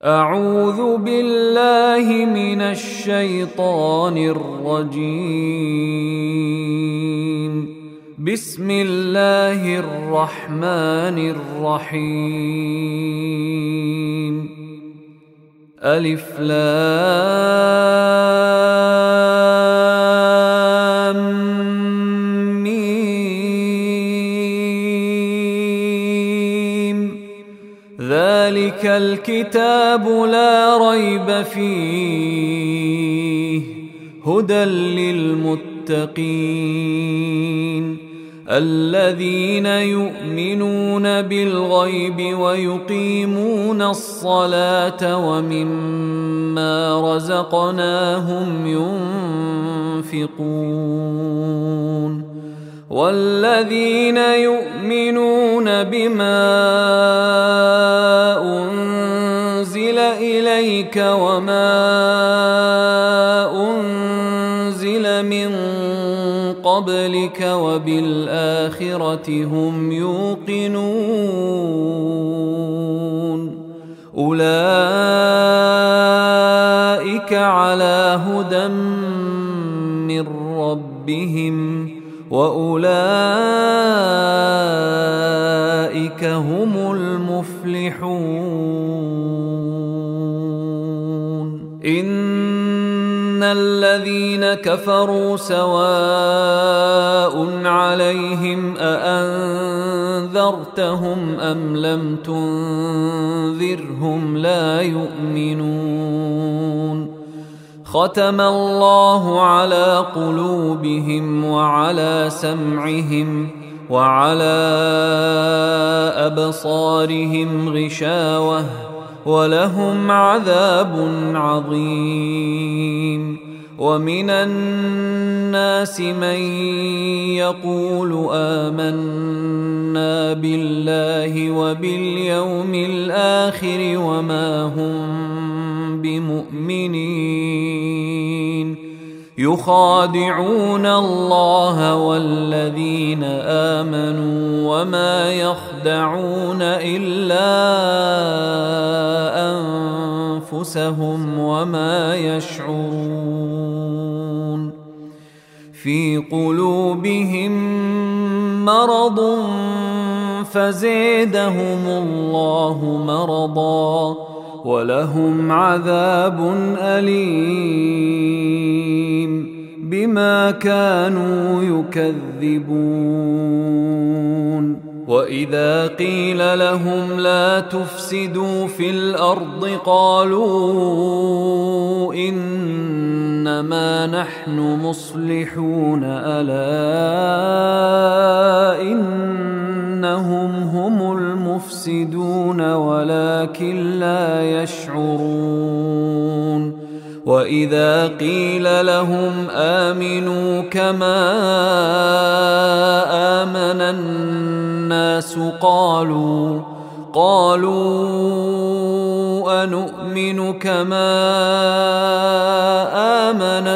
أعوذ بالله من الشيطان الرجيم. بسم الله الرحمن الرحيم. ألف لام ميم. ذلك الكتاب لا ريب فيه هدى للمتقين الذين يؤمنون بالغيب ويقيمون الصلاة ومما رزقناهم ينفقون والذين يؤمنون بما أنزل إليك وما أنزل من قبلك وبالآخرة هم يوقنون أولئك على هدى من ربهم وأولئك هم المفلحون. إن الذين كفروا سواء عليهم أأنذرتهم أم لم تنذرهم لا يؤمنون. ختم الله على قلوبهم وعلى سمعهم وعلى أبصارهم غشاوة ولهم عذاب عظيم. ومن الناس من يقول آمنا بالله وباليوم الآخر وما هم بمؤمنين يخادعون الله والذين آمنوا وما يخدعون إلا أنفسهم وما يشعرون. في قلوبهم مرض فزادهم الله مرضا ولهم عذاب أليم بما كانوا يكذبون. وإذا قيل لهم لا تفسدوا في الأرض قالوا إنما نحن مصلحون ألا إنهم هم المفسدون ولكن لا يشعرون. وإذا قيل لهم آمنوا كما آمن الناس قالوا أنؤمن كما آمن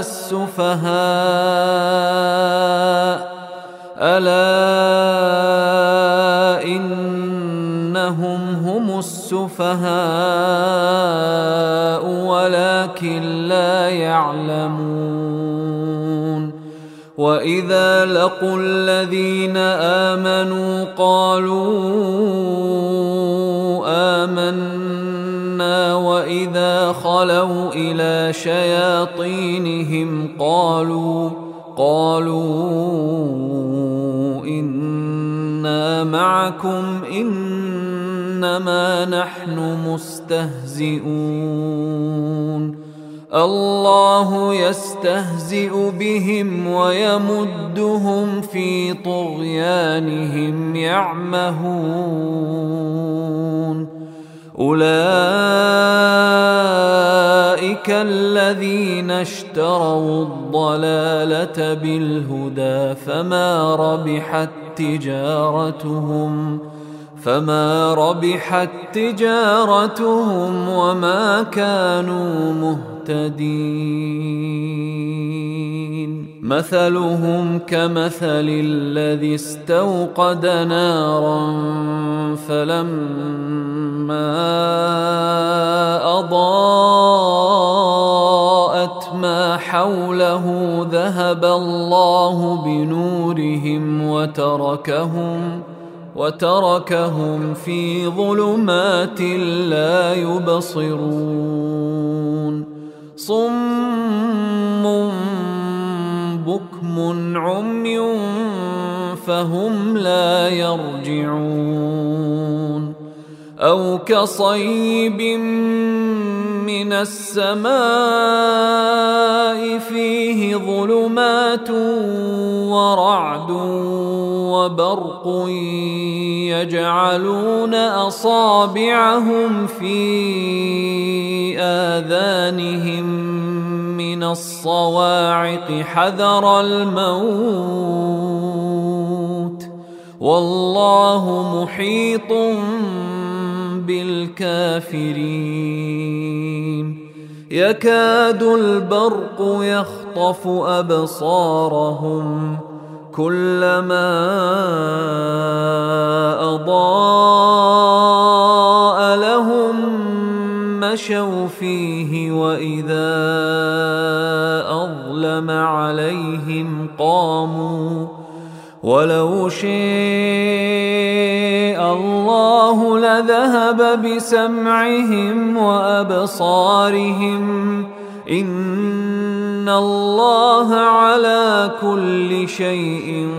السفهاء ألا إنهم هم السفهاء ولكن لا يعلمون. وإذا لقوا الذين آمنوا قالوا آمنا وإذا خلوا إلى شياطينهم قالوا إنا معكم إنما نحن مستهزئون. الله يستهزئ بهم ويمدهم في طغيانهم يعمهون. أولئك الذين اشتروا الضلالة بالهدى فما ربحت تجارتهم وما كانوا مهتدين. مثلهم كمثل الذي استوقد نارا فلما أضاءت ما حوله ذهب الله بنورهم وتركهم في ظلمات لا يبصرون صم بكم عمي فهم لا يرجعون أو كصيب من السماء فيه ظلمات ورعد وبرق يجعلون أصابعهم في آذانهم من الصواعق حذر الموت والله محيط بالكافرين يكاد البرق يخطف أبصارهم كلما أضاء لهم مشوا فيه وإذا أظلم عليهم قاموا ولو شاء الله لذهب بسمعهم وأبصارهم إن الله على كل شيء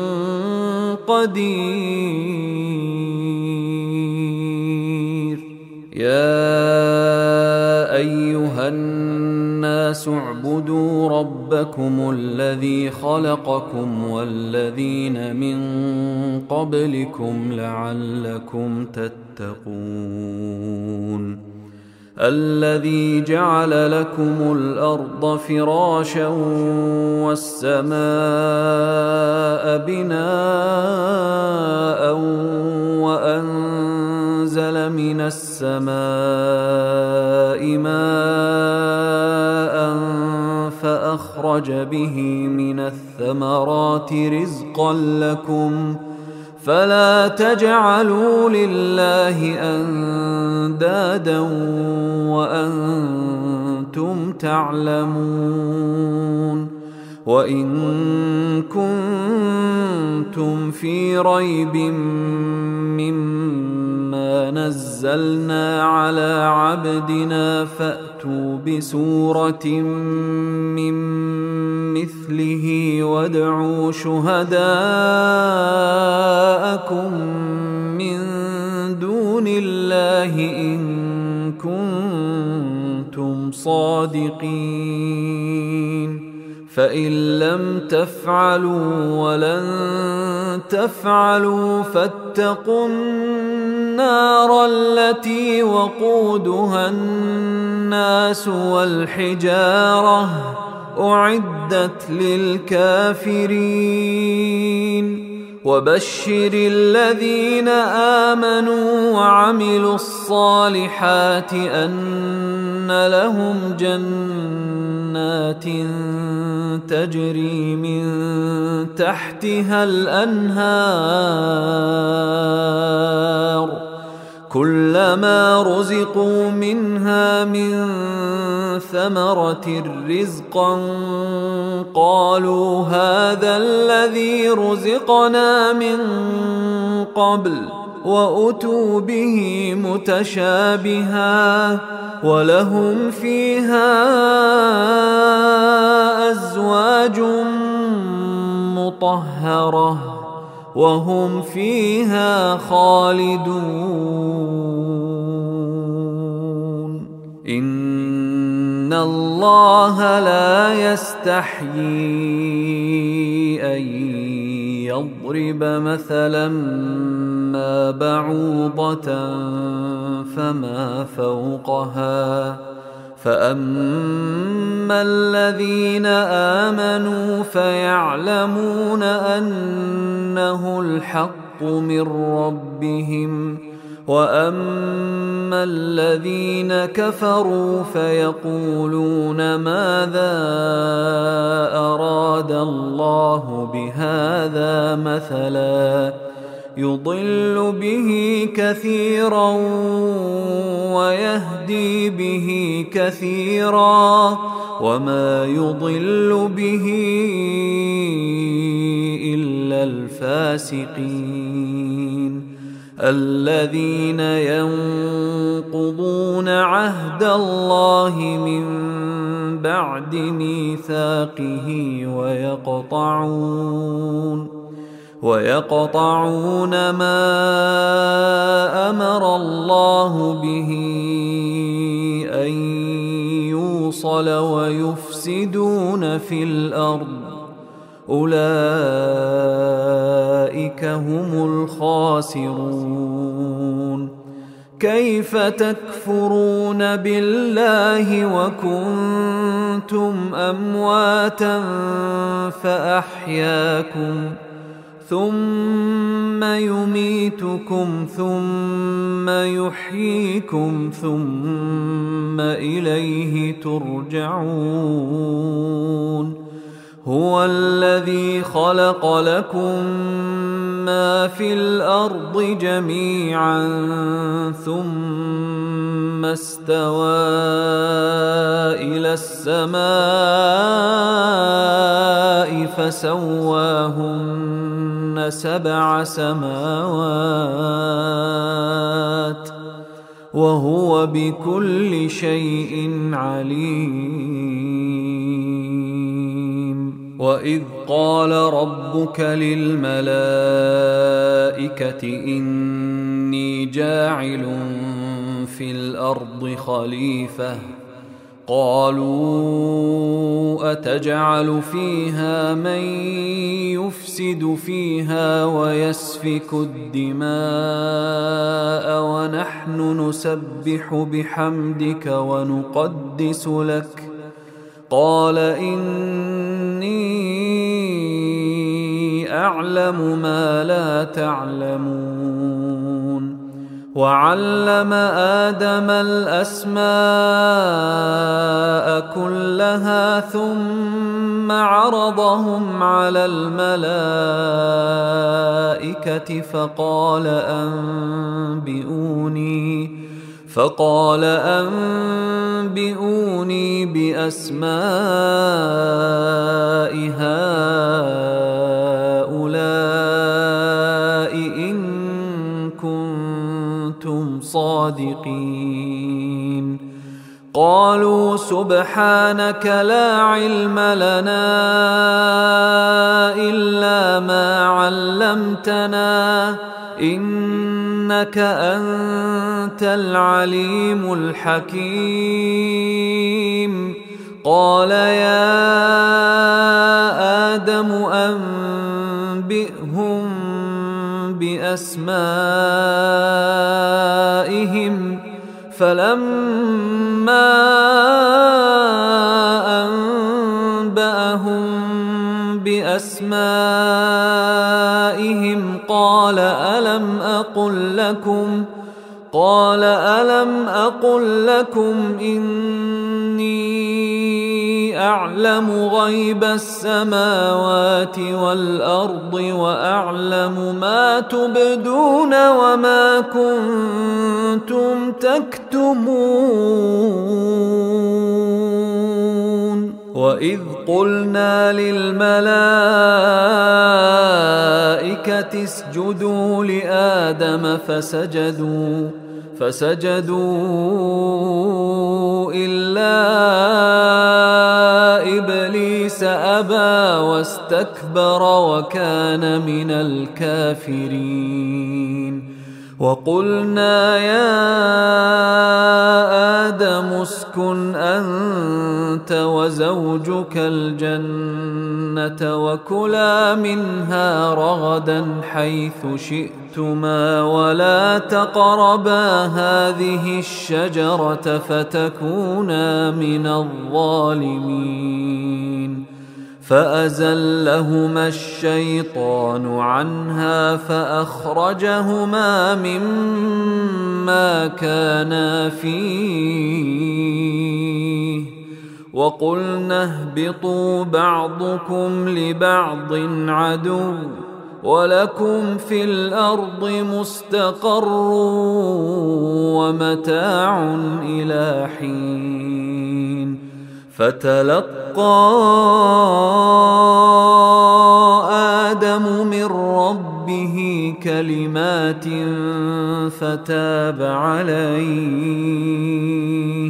قدير يا أيها الناس اعبدوا ربكم الذي خلقكم والذين من قبلكم لعلكم تتقون الذي جعل لكم الأرض فراشا والسماء بناء وأنزل من السماء ماء فأخرج به من الثمرات رزقا لكم فلا تجعلوا لله أندادا وأنتم تعلمون وإن كنتم في ريب مما نزلنا على عبدنا فأتوا بسورة من مثله وادعوا شهداءكم من دون الله إن كنتم صادقين فإن لم تفعلوا ولن تفعلوا فاتقوا النار التي وقودها الناس والحجارة أعدت للكافرين وبشر الذين آمنوا وعملوا الصالحات أن لهم جنات تجري من تحتها الأنهار كلما رزقوا منها من ثمرة رزقا قالوا هذا الذي رزقنا من قبل وأتوا به متشابها ولهم فيها أزواج مطهرة وهم فيها خالدون إن الله لا يستحيي أن يضرب مثلا ما بعوضة فما فوقها فأما الذين آمنوا فيعلمون أنه الحق من ربهم وأما الذين كفروا فيقولون ماذا أراد الله بهذا مثلا يضل به كثيرا ويهدي به كثيرا وما يضل به إلا الفاسقين الذين ينقضون عهد الله من بعد ميثاقه ويقطعون ما أمر الله به أن يوصل ويفسدون في الأرض أولئك هم الخاسرون كيف تكفرون بالله وكنتم أمواتا فأحياكم ثم يميتكم ثم يحييكم ثم إليه ترجعون هو الذي خلق لكم ما في الأرض جميعا ثم استوى إلى السماء فسواهن 7 سماوات وهو بكل شيء عليم وإذ قال ربك للملائكة إني جاعل في الأرض خليفة قالوا أتجعل فيها من يفسد فيها ويسفك الدماء ونحن نسبح بحمدك ونقدس لك قال إني أعلم ما لا تعلمون وعلم آدم الأسماء كلها ثم عرضهم على الملائكة فقال أنبئوني بأسماء هؤلاء إن كنتم صادقين قالوا سبحانك لا علم لنا إلا ما علمتنا إنك أنت العليم الحكيم قال يا آدم أنبئهم بأسمائهم فلما أنبأهم بأسمائهم قال ألم أقل لكم إني أعلم غيب السماوات والأرض وأعلم ما تبدون وما كنتم تكتمون وإذ قلنا للملائكة اسجدوا لآدم فسجدوا إلا إبليس أبى واستكبر وكان من الكافرين وقلنا يا آدم اسكن أنت وزوجك الجنة وكلا منها رغدا حيث شئتما ولا تقربا هذه الشجرة فتكونا من الظالمين فأزلهما الشيطان عنها فأخرجهما مما كانا فيه وقلنا اهبطوا بعضكم لبعض عدو ولكم في الأرض مستقر ومتاع إلى حين فتلقى آدم من ربه كلمات فتاب عليه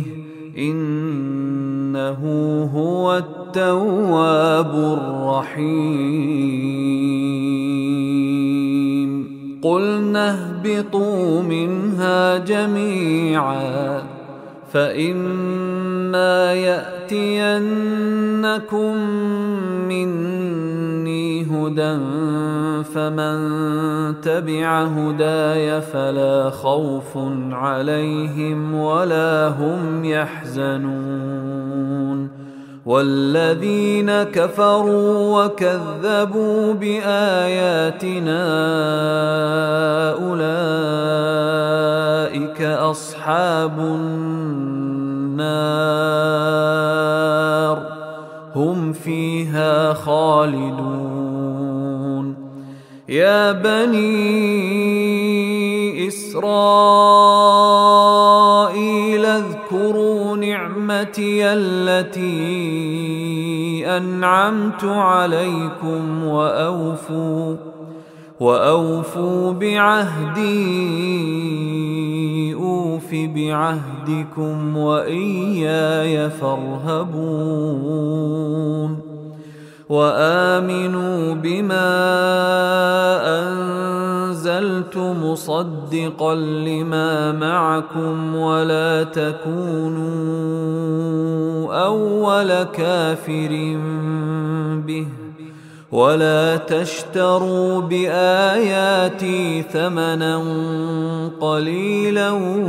إنه هو التواب الرحيم قلنا اهبطوا منها جميعا فإما يأتينكم مني هدى فمن تبع هداي فلا خوف عليهم ولا هم يحزنون والذين كفروا وكذبوا بآياتنا أولئك أصحاب النار هم فيها خالدون يا بني إسرائيل اذكروا نعمتي التي أنعمت عليكم وأوفوا بعهدي أوف بعهدكم وإياي فارهبون وآمنوا بما أنزلت مصدقا لما معكم ولا تكونوا أول كافر به ولا تشتروا بآياتي ثمنا قليلا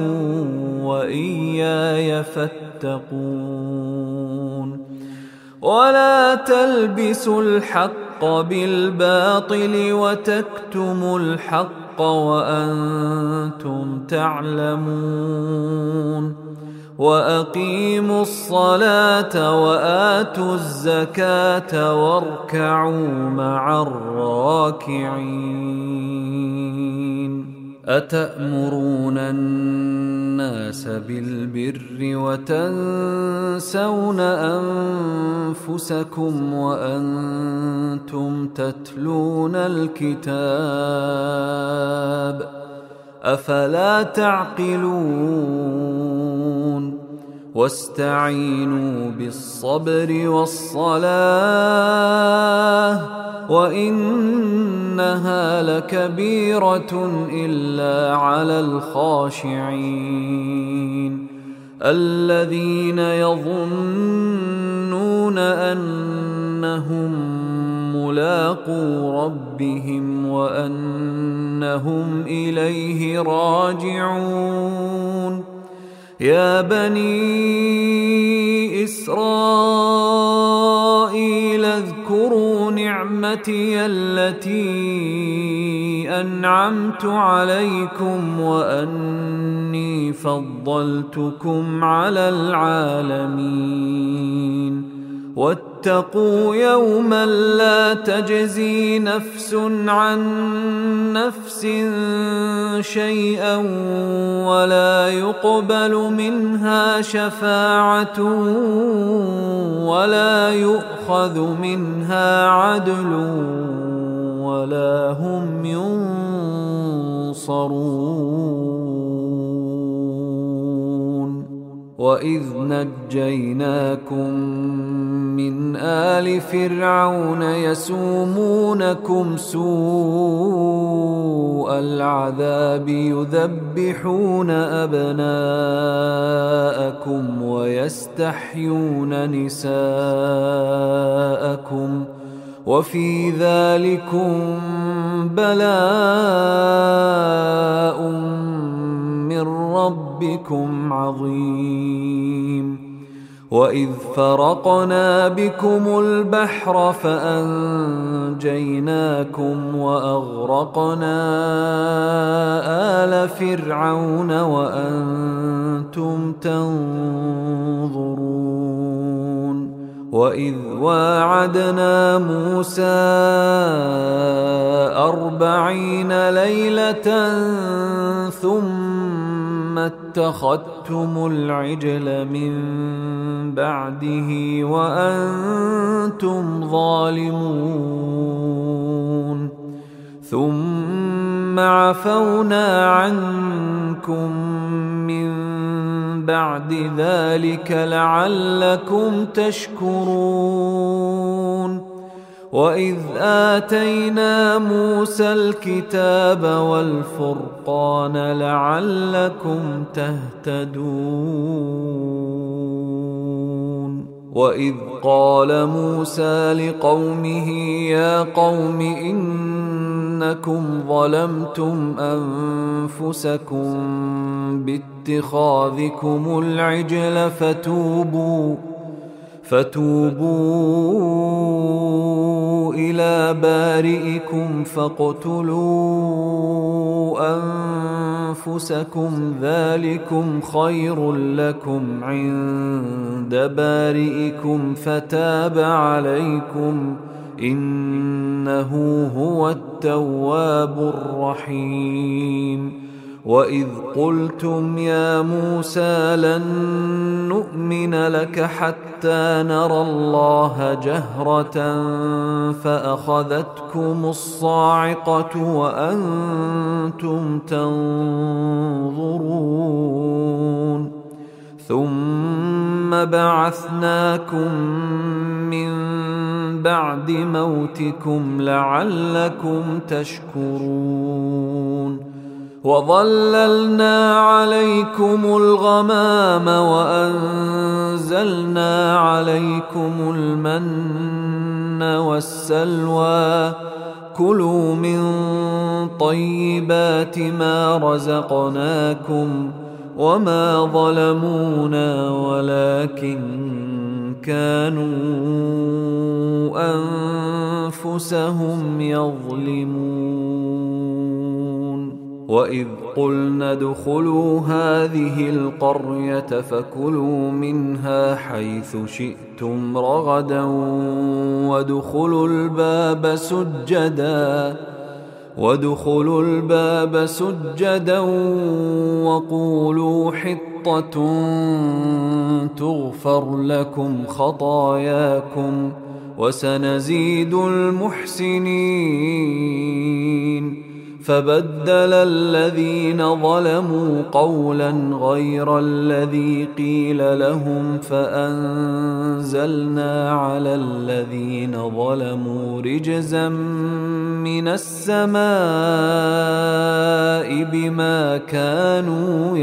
وإياي فاتقون ولا تلبسوا الحق بالباطل وتكتموا الحق وأنتم تعلمون وأقيموا الصلاة وآتوا الزكاة واركعوا مع الراكعين أتأمرون الناس بالبر وتنسون أنفسكم وأنتم تتلون الكتاب أفلا تعقلون واستعينوا بالصبر والصلاة وإنها لكبيرة إلا على الخاشعين الذين يظنون أنهم ملاقو ربهم وأنهم إليه راجعون يا بني إسرائيل اذكروا نعمتي التي أنعمت عليكم وأني فضلتكم على العالمين واتقوا يوما لا تجزي نفس عن نفس شيئا ولا يقبل منها شفاعة ولا يؤخذ منها عدل ولا هم ينصرون وإذ نجيناكم من آل فرعون يسومونكم سوء العذاب يذبحون أبناءكم ويستحيون نساءكم وفي ذلكم بلاء من ربكم عظيم وإذ فرقنا بكم البحر فأنجيناكم وأغرقنا آل فرعون وأنتم تنظرون وإذ واعدنا موسى 40 ليلة ثم اتخذتم العجل من بعده وأنتم ظالمون ثم عفونا عنكم من بعد ذلك لعلكم تشكرون وإذ آتينا موسى الكتاب والفرقان لعلكم تهتدون وإذ قال موسى لقومه يا قوم إنكم ظلمتم أنفسكم باتخاذكم العجل فتوبوا إلى بارئكم فاقتلوا أنفسكم ذلكم خير لكم عند بارئكم فتاب عليكم إنه هو التواب الرحيم وإذ قلتم يا موسى لن نؤمن لك حتى نرى الله جهرة فأخذتكم الصاعقة وأنتم تنظرون ثم بعثناكم من بعد موتكم لعلكم تشكرون وظللنا عليكم الغمام وأنزلنا عليكم المن والسلوى كلوا من طيبات ما رزقناكم وما ظلمونا ولكن كانوا أنفسهم يظلمون وإذ قلنا ادخلوا هذه القرية فكلوا منها حيث شئتم رغدا وادخلوا الباب سجدا وقولوا حطة تغفر لكم خطاياكم وسنزيد المحسنين فبدل الذين ظلموا قولا غير الذي قيل لهم فأنزلنا على الذين ظلموا رجزا من السماء بما كانوا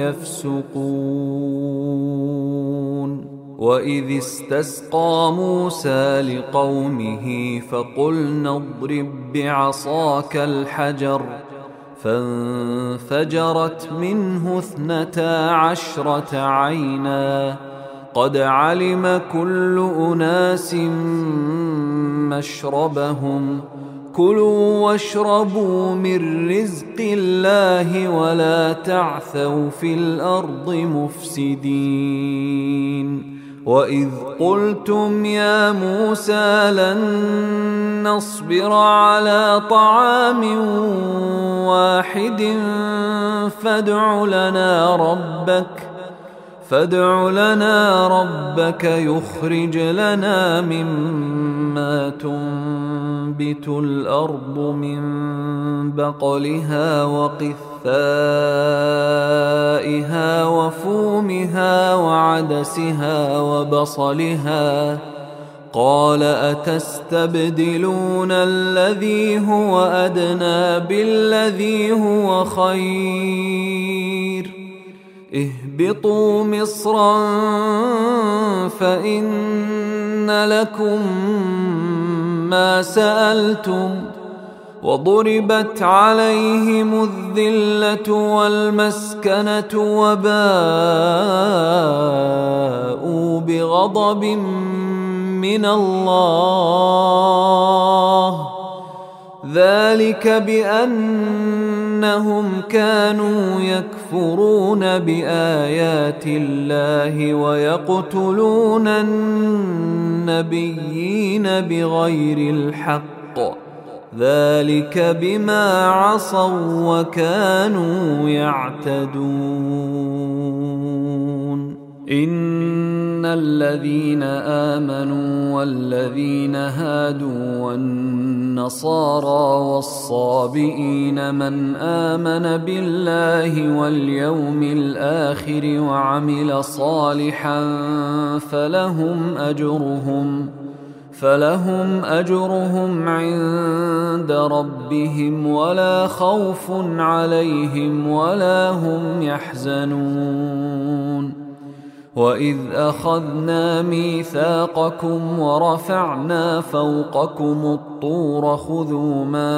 يفسقون وإذ استسقى موسى لقومه فقلنا اضرب بعصاك الحجر فانفجرت منه 12 عينا قد علم كل أناس مشربهم كلوا واشربوا من رزق الله ولا تعثوا في الأرض مفسدين وإذ قلتم يا موسى لن نصبر على طعام واحد فادع لنا ربك يخرج لنا مما تنبت الأرض من بقلها وقثائها وفومها وعدسها وبصلها قال أتستبدلون الذي هو أدنى بالذي هو خير اهبطوا مصرا فإن لكم ما سألتم وضربت عليهم الذلة والمسكنة وباءوا بغضب من الله، ذلك بأنهم كانوا يكفرون بآيات الله ويقتلون النبيين بغير الحق، ذلك بما عصوا وكانوا يعتدون. إن الذين آمنوا والذين هادوا والنصارى والصابئين من آمن بالله واليوم الآخر وعمل صالحا فلهم أجرهم عند ربهم ولا خوف عليهم ولا هم يحزنون. وإذ أخذنا ميثاقكم ورفعنا فوقكم الطور خذوا ما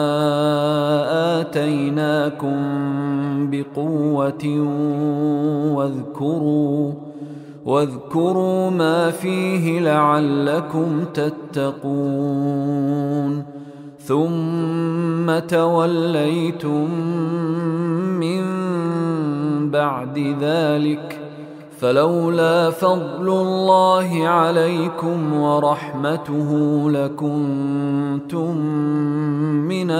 آتيناكم بقوة واذكروا ما فيه لعلكم تتقون. ثم توليتم من بعد ذلك فلولا فضل الله عليكم ورحمته لكنتم من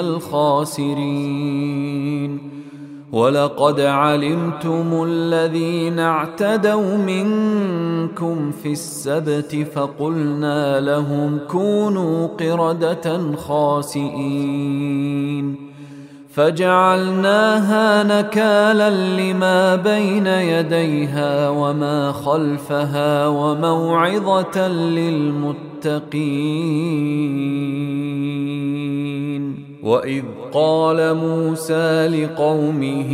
الخاسرين. ولقد علمتم الذين اعتدوا منكم في السبت فقلنا لهم كونوا قردة خاسئين فجعلناها نكالا لما بين يديها وما خلفها وموعظة للمتقين. وإذ قال موسى لقومه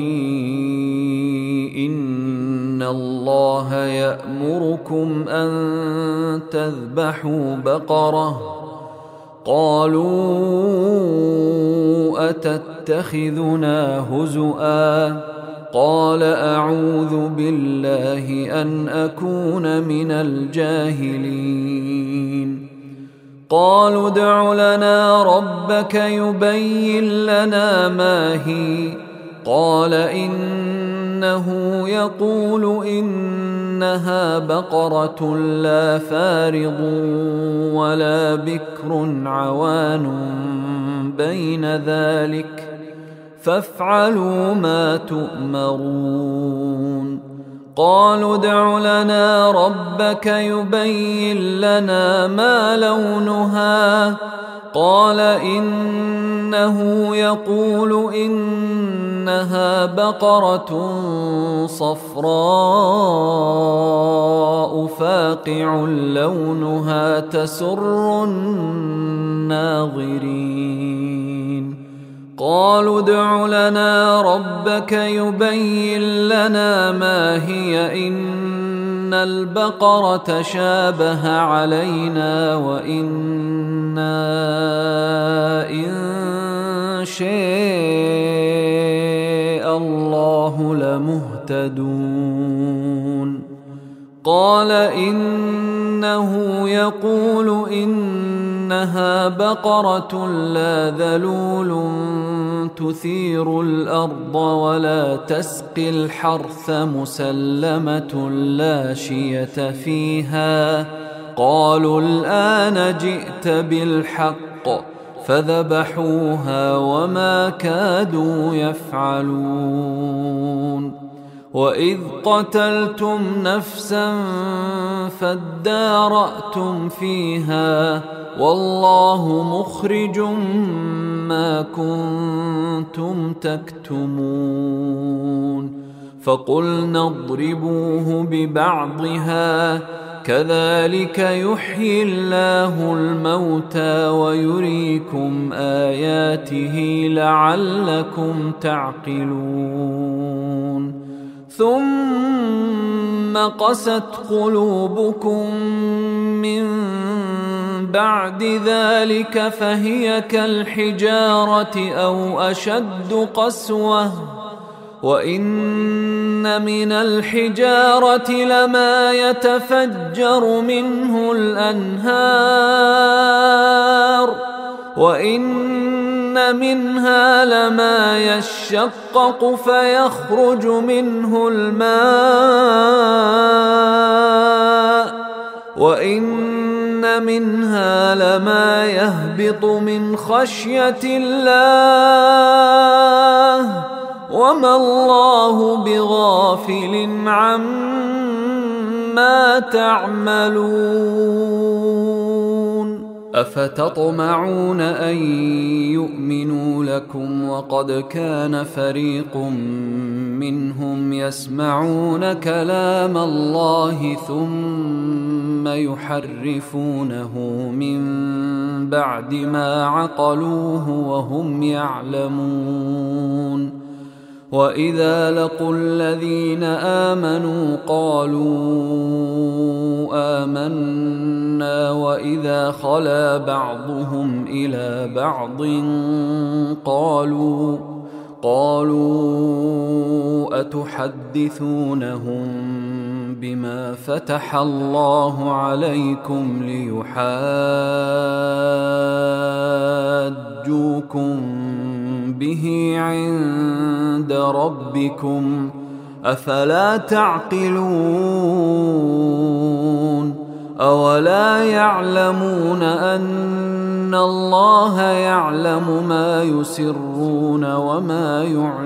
إن الله يأمركم أن تذبحوا بقرة قالوا أتتخذنا هزؤا قال أعوذ بالله أن أكون من الجاهلين. قالوا ادع لنا ربك يبين لنا ما هي قال إنه يقول إنها بقرة لا فارض ولا بكر عوان بين ذلك فافعلوا ما تؤمرون. قالوا ادع لنا ربك يبين لنا ما لونها قال إنه يقول إنها بقرة صفراء فاقع لونها تسر الناظرين. قالوا ادع لنا ربك يبين لنا ما هي إن البقرة شابه علينا وإنا إن شاء الله لمهتدون. قال إنه يقول إنها بقرة لا ذلول تثير الأرض ولا تسقي الحرث مسلمة لا شية فيها. قالوا الآن جئت بالحق فذبحوها وما كادوا يفعلون. وإذ قتلتم نفسا فادارأتم فيها والله مخرج ما كنتم تكتمون. فقلنا اضربوه ببعضها كذلك يحيي الله الموتى ويريكم آياته لعلكم تعقلون. ثم قست قلوبكم من بعد ذلك فهي كالحجارة أو أشد قسوة وإن من الحجارة لما يتفجر منه الأنهار وإن منها لما يشقق فيخرج منه الماء وإن منها لما يهبط من خشية الله وما الله بغافل عما تعملون أفتطمعون أن يؤمنوا لكم وقد كان فريق منهم يسمعون كلام الله ثم يحرفونه من بعد ما عقلوه وهم يعلمون وإذا لقوا الذين آمنوا قالوا آمنا وإذا خلا بعضهم إلى بعض قالوا أتحدثونهم بما فتح الله عليكم ليحاجوكم به عند ربكم أفلا تعقلون أولا يعلمون أن الله يعلم ما يسرون وما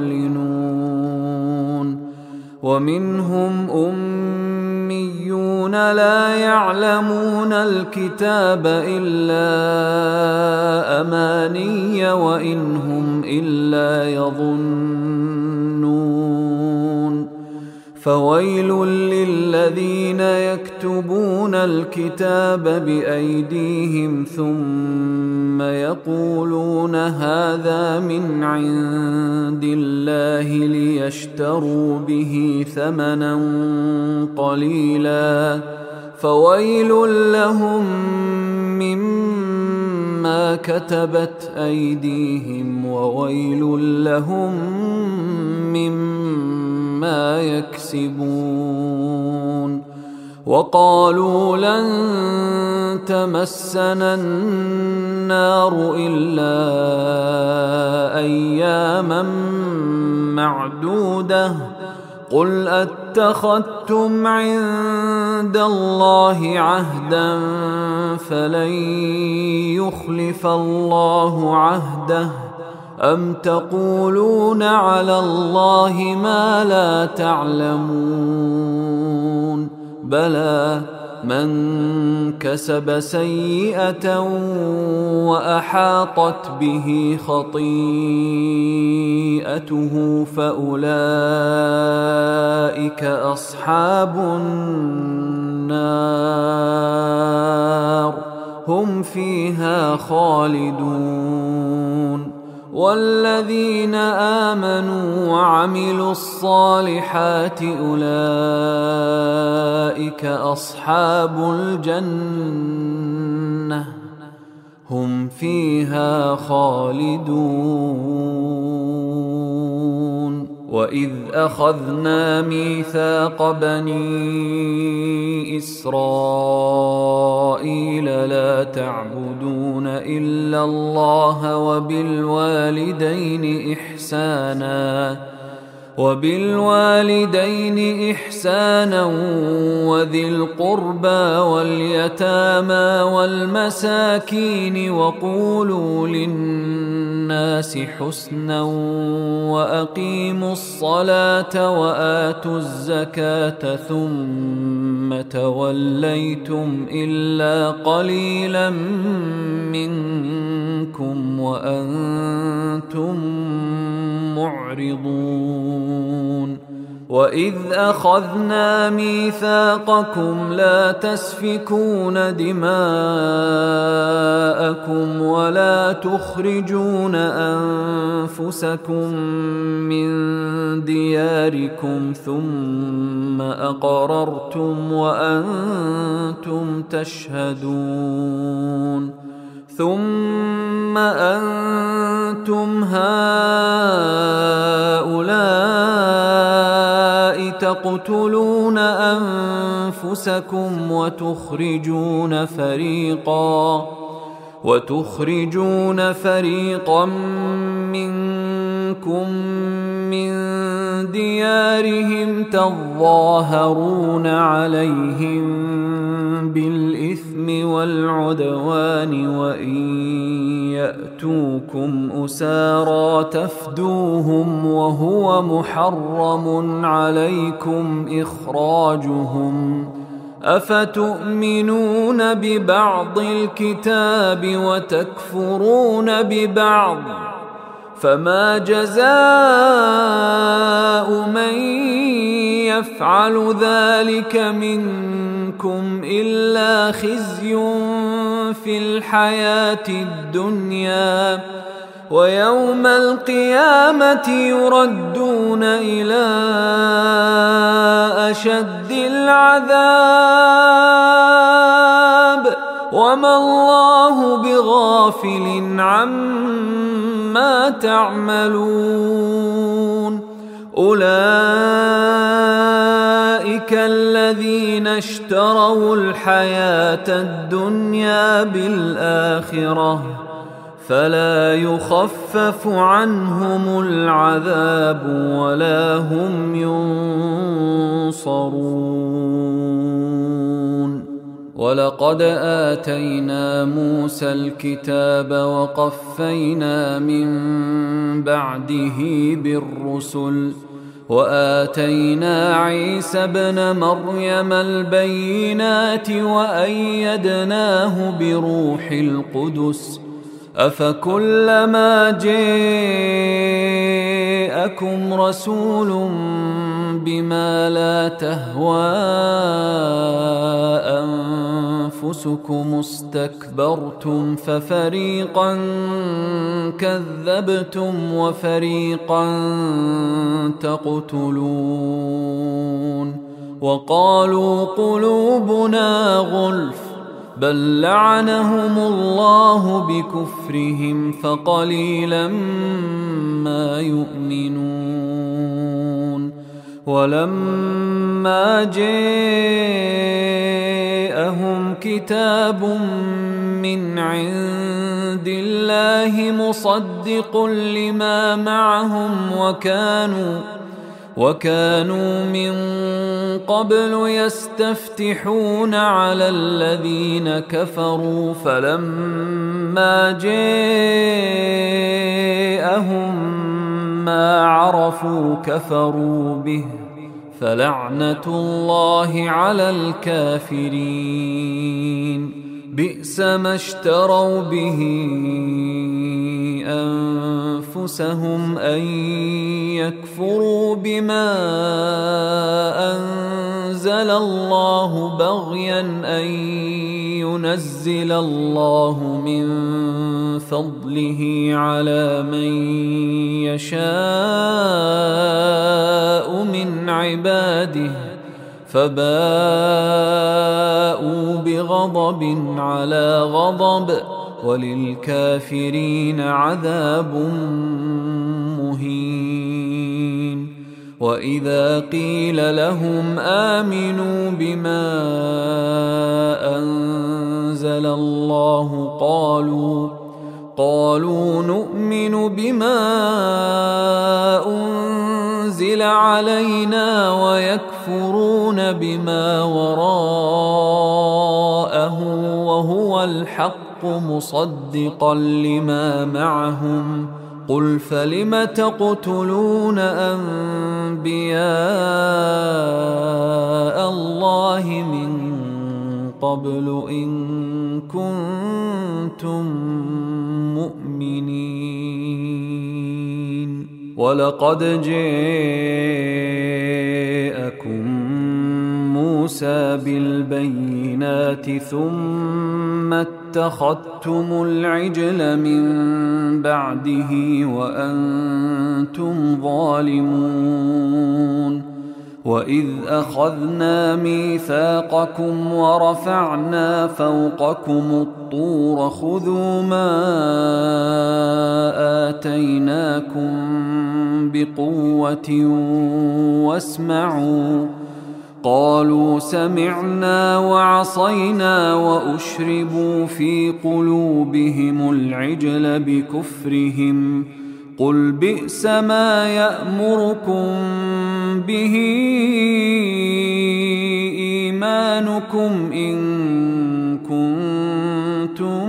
يعلنون ومنهم أميون لا يعلمون الكتاب إلا أماني وإن هم إلا يظنون فويل للذين يكتبون الكتاب بأيديهم ثم يقولون هذا من عند الله ليشتروا به ثمنا قليلا فويل لهم مما كتبت أيديهم وويل لهم مما يكسبون وقالوا لن تمسنا النار إلا أياما معدودة قل أتخذتم عند الله عهدا فلن يخلف الله عهده أم تقولون على الله ما لا تعلمون بلى من كسب سيئة وأحاطت به خطيئته فأولئك أصحاب النار هم فيها خالدون والذين آمنوا وعملوا الصالحات أولئك أصحاب الجنة هم فيها خالدون وإذ أخذنا ميثاق بني إسرائيل لا تعبدون إلا الله وبالوالدين إحسانا وذي القربى واليتامى والمساكين وقولوا للناس حسنا وأقيموا الصلاة وآتوا الزكاة ثم توليتم إلا قليلا منكم وأنتم معرضون وإذ أخذنا ميثاقكم لا تسفكون دماءكم ولا تخرجون أنفسكم من دياركم ثم أقررتم وأنتم تشهدون ثم أنتم هؤلاء تقتلون أنفسكم وتخرجون فريقا منكم من ديارهم تظاهرون عليهم بالإثم والعدوان وإن يأتوكم أسارى تفدوهم وهو محرم عليكم إخراجهم أفتؤمنون ببعض الكتاب وتكفرون ببعض فما جزاء من يفعل ذلك منكم إلا خزي في الحياة الدنيا ويوم القيامة يردون إلى أشد العذاب وما الله بغافل عما تعملون أولئك الذين اشتروا الحياة الدنيا بالآخرة فلا يخفف عنهم العذاب ولا هم ينصرون ولقد آتينا موسى الكتاب وقفينا من بعده بالرسل وآتينا عيسى ابن مريم البينات وأيدناه بروح القدس أفكلما جاءكم رسول بما لا تهوى أنفسكم استكبرتم ففريقا كذبتم وفريقا تقتلون وقالوا قلوبنا غلف بل لعنهم الله بكفرهم فقليلا ما يؤمنون ولما جاءهم كتاب من عند الله مصدق لما معهم وكانوا من قبل يستفتحون على الذين كفروا فلما جاءهم ما عرفوا كفروا به فلعنة الله على الكافرين بئس ما اشتروا به أنفسهم أن يكفروا بما أنزل الله بغيا أن ينزل الله من فضله على من يشاء من عباده فباءوا بغضب على غضب وللكافرين عذاب مهين وإذا قيل لهم آمنوا بما أنزل الله قالوا نؤمن بما أنزل علينا ويكفرون بما وراءه وهو الحق مصدقا لما معهم قل فلم تقتلون أنبياء الله من قبل إن كنتم مؤمنين ولقد جاءكم موسى بالبينات ثم اتخذتم العجل من بعده وأنتم ظالمون وإذ أخذنا ميثاقكم ورفعنا فوقكم الطور خذوا ما آتيناكم بقوة واسمعوا قالوا سمعنا وعصينا وأشربوا في قلوبهم العجل بكفرهم قل بئس ما يأمركم به إيمانكم إن كنتم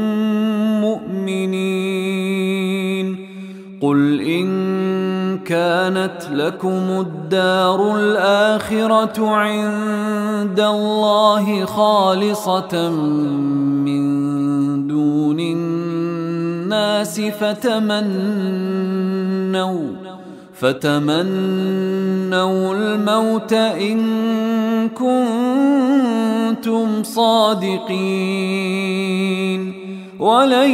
مؤمنين قل إن كانت لكم الدار الآخرة عند الله خالصة من دون الناس فتمنوا الموت إن كنتم صادقين ولن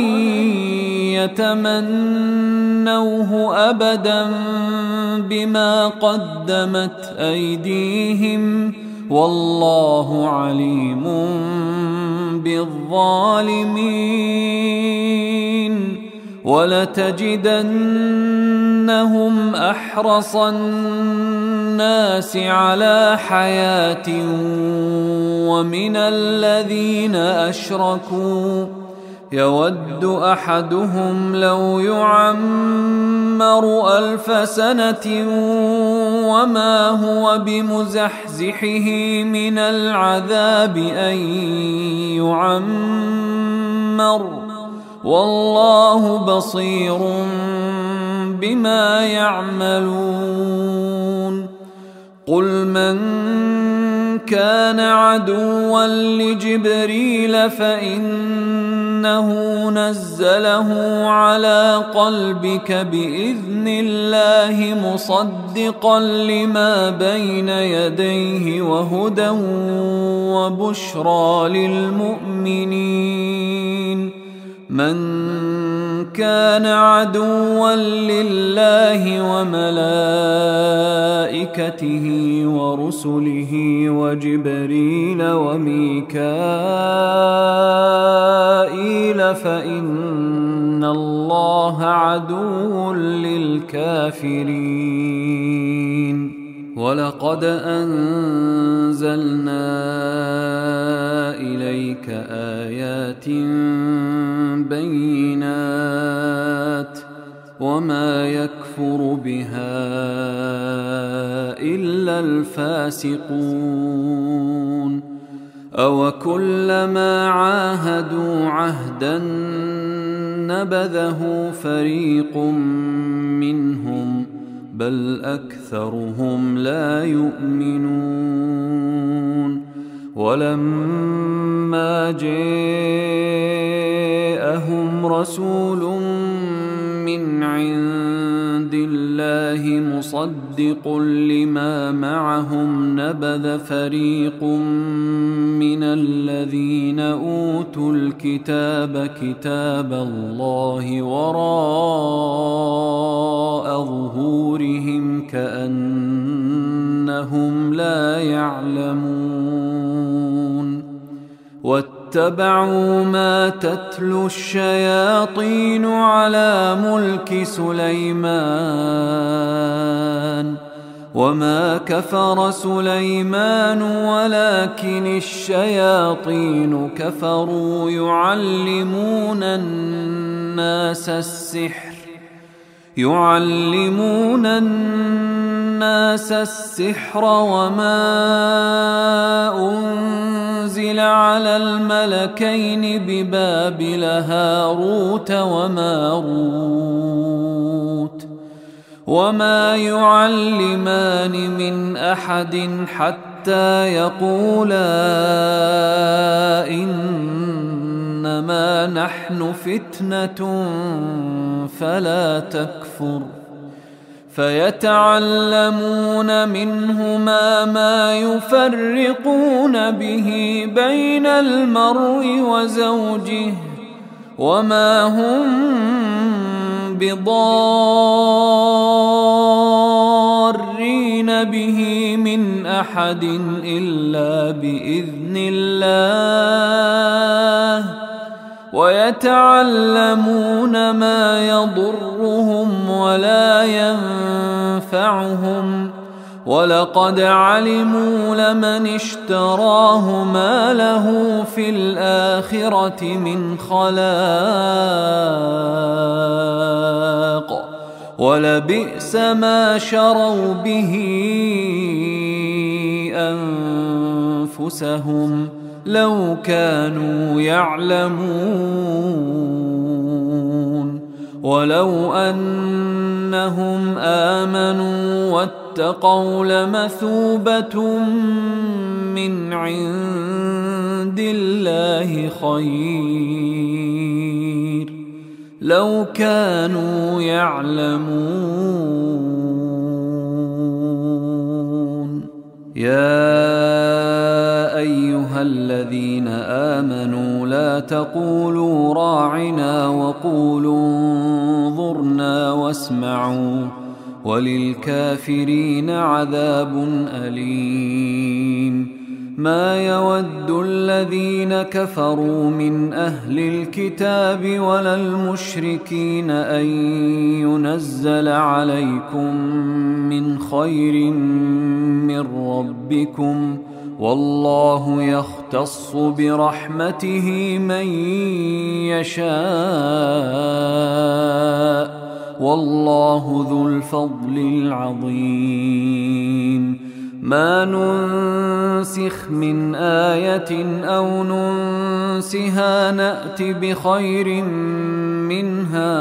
يتمنوه أبدا بما قدمت أيديهم والله عليم بالظالمين ولتجدنهم أحرص الناس على حياة ومن الذين أشركوا يود أحدهم لو يعمر 1000 سنة وما هو بمزحزحه من العذاب أن يعمر والله بصير بما يعملون قل من كان عدوا لجبريل فإنه نزله على قلبك بإذن الله مصدقا لما بين يديه وهدى وبشرى للمؤمنين من كان عدوا لله وملائكته ورسله وجبريل وميكائيل فإن الله عدو للكافرين ولقد أنزلنا إليك آيات بينات وما يكفر بها إلا الفاسقون أوكلما عاهدوا عهدا نبذه فريق منهم بل أكثرهم لا يؤمنون ولما جاءهم رسول من عند الله مصدق لما معهم نبذ فريق من الذين أوتوا الكتاب كتاب الله وراء ظهورهم كأنهم لا يعلمون واتبعوا ما تتلو الشياطين على ملك سليمان وما كفر سليمان ولكن الشياطين كفروا يعلمون الناس السحر وما أنزل على الملكين ببابل هاروت وماروت وما يعلمان من أحد حتى يقولا إنما نحن فتنة فلا تكفر فيتعلمون منهما ما يفرقون به بين المرء وزوجه وما هم بضارين ضارين به من أحد إلا بإذن الله، ويتعلمون ما يضرهم ولا ينفعهم، ولقد علموا لمن اشتراه ما له في الآخرة من خلاق، ولبئس ما شروا به أنفسهم لو كانوا يعلمون. ولو أنهم آمنوا واتقوا لمثوبة من عند الله خير لو كانوا يعلمون. يا أيها الذين آمنوا لا تقولوا راعنا وقولوا انظرنا واسمعوا وللكافرين عذاب أليم. ما يود الذين كفروا من أهل الكتاب ولا المشركين أن ينزل عليكم من خير من ربكم، والله يختص برحمته من يشاء، والله ذو الفضل العظيم. ما ننسخ من آية أو ننسها نأت بخير منها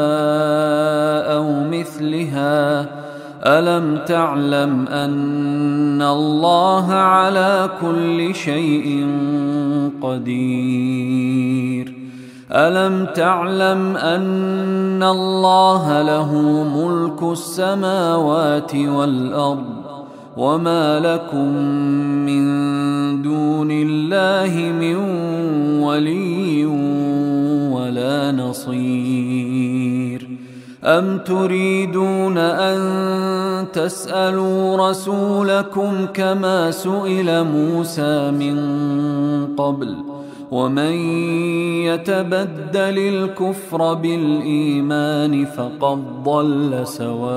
أو مثلها. ألم تعلم أن الله على كل شيء قدير؟ ألم تعلم أن الله له ملك السماوات والأرض، وما لكم من دون الله من ولي ولا نصير؟ أم تريدون أن تسألوا رسولكم كما سئل موسى من قبل؟ ومن يتبدل الكفر بالإيمان فقد ضل سواء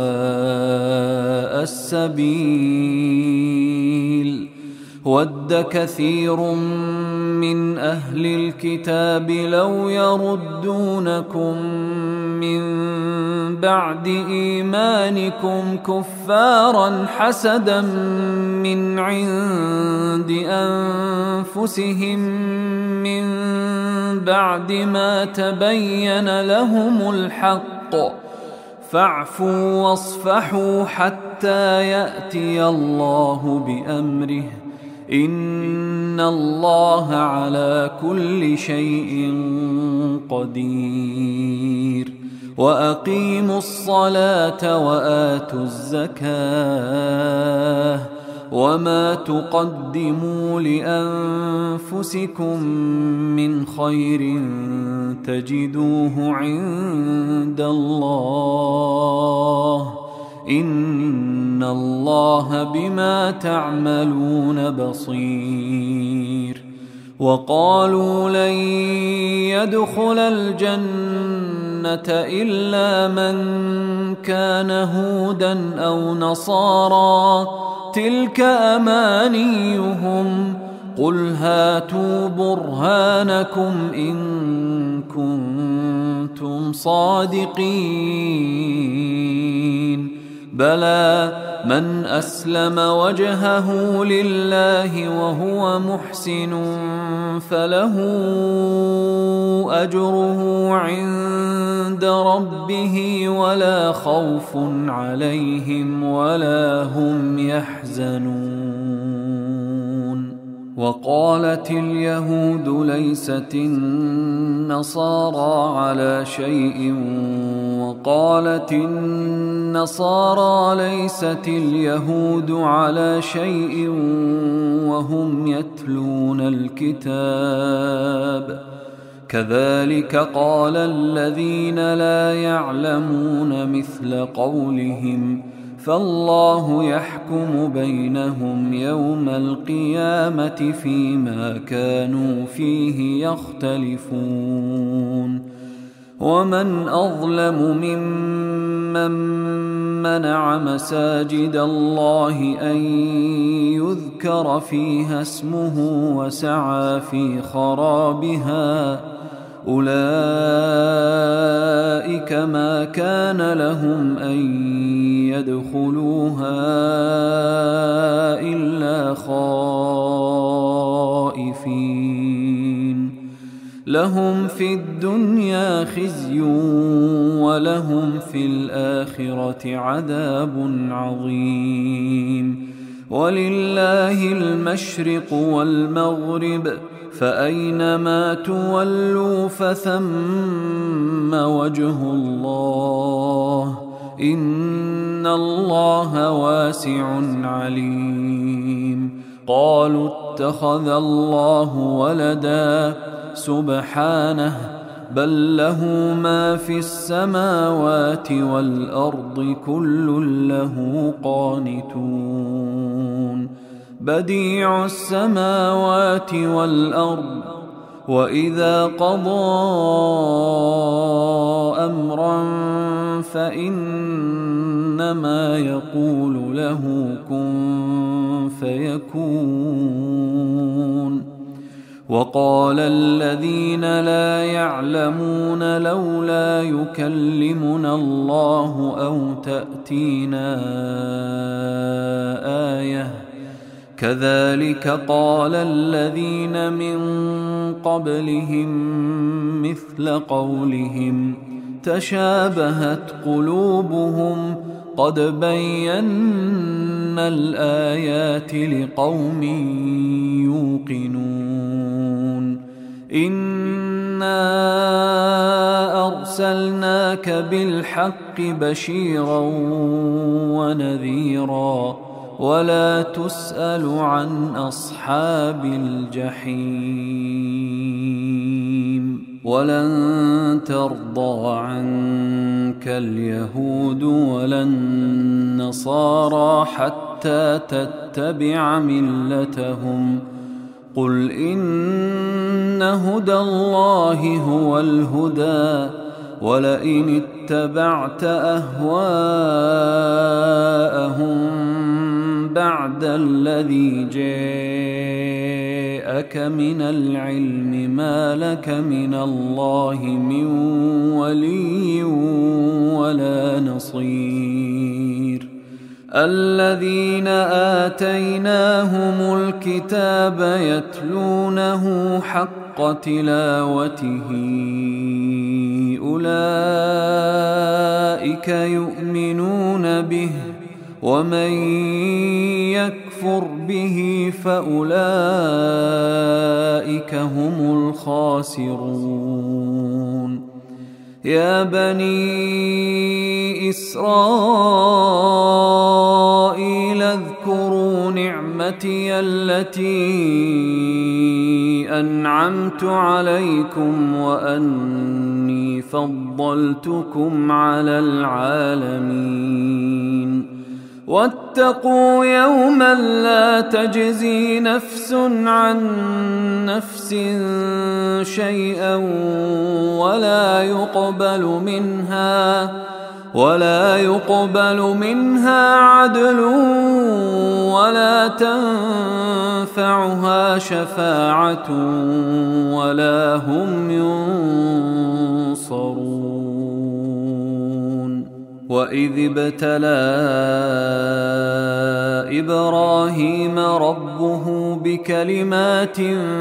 السبيل. ود كثير من أهل الكتاب لو يردونكم من بعد إيمانكم كفارا حسدا من عند أنفسهم من بعد ما تبين لهم الحق، فاعفوا واصفحوا حتى يأتي الله بأمره، إن الله على كل شيء قدير. وأقيموا الصلاة وآتوا الزكاة، وما تقدموا لأنفسكم من خير تجدوه عند الله، إن الله بما تعملون بصير. وقالوا لن يدخل الجنة إلا من كان هودا أو نصارى، تلك أمانيهم، قل هاتوا برهانكم إن كنتم صادقين. بلى من أسلم وجهه لله وهو محسن فله أجره عند ربه ولا خوف عليهم ولا هم يحزنون. وقالت اليهود ليست النصارى على شيء، وقالت النصارى ليست اليهود على شيء وهم يتلون الكتاب، كذلك قال الذين لا يعلمون مثل قولهم، فالله يحكم بينهم يوم القيامة فيما كانوا فيه يختلفون ومن أظلم ممن منع مساجد الله أن يذكر فيها اسمه وسعى في خرابها أولئك ما كان لهم أن يدخلوها إلا خائفين لهم في الدنيا خزي ولهم في الآخرة عذاب عظيم ولله المشرق والمغرب فأينما تولوا فثم وجه الله إن الله واسع عليم قالوا اتخذ الله ولدا سبحانه بل له ما في السماوات والأرض كل له قانتون بديع السماوات والأرض وإذا قضى أمرا فإنما يقول له كن فيكون وقال الذين لا يعلمون لولا يكلمنا الله أو تأتينا آية كذلك قال الذين من قبلهم مثل قولهم تشابهت قلوبهم قد بينا الآيات لقوم يوقنون إنا أرسلناك بالحق بشيرا ونذيرا ولا تسأل عن أصحاب الجحيم ولن ترضى عنك اليهود ولا النصارى حتى تتبع ملتهم قل إن هدى الله هو الهدى ولئن اتبعت أهواءهم بعد الذي جاءك من العلم ما لك من الله من ولي ولا نصير الذين آتيناهم الكتاب يتلونه حق تلاوته أولئك يؤمنون به ومن يكفر به فأولئك هم الخاسرون يا بني إسرائيل اذكروا نعمتي التي أنعمت عليكم وأني فضلتكم على العالمين واتقوا يوما لا تجزي نفس عن نفس شيئا ولا يقبل منها عدل ولا تنفعها شفاعة ولا هم ينصرون وإذ ابتلى إبراهيم ربه بكلمات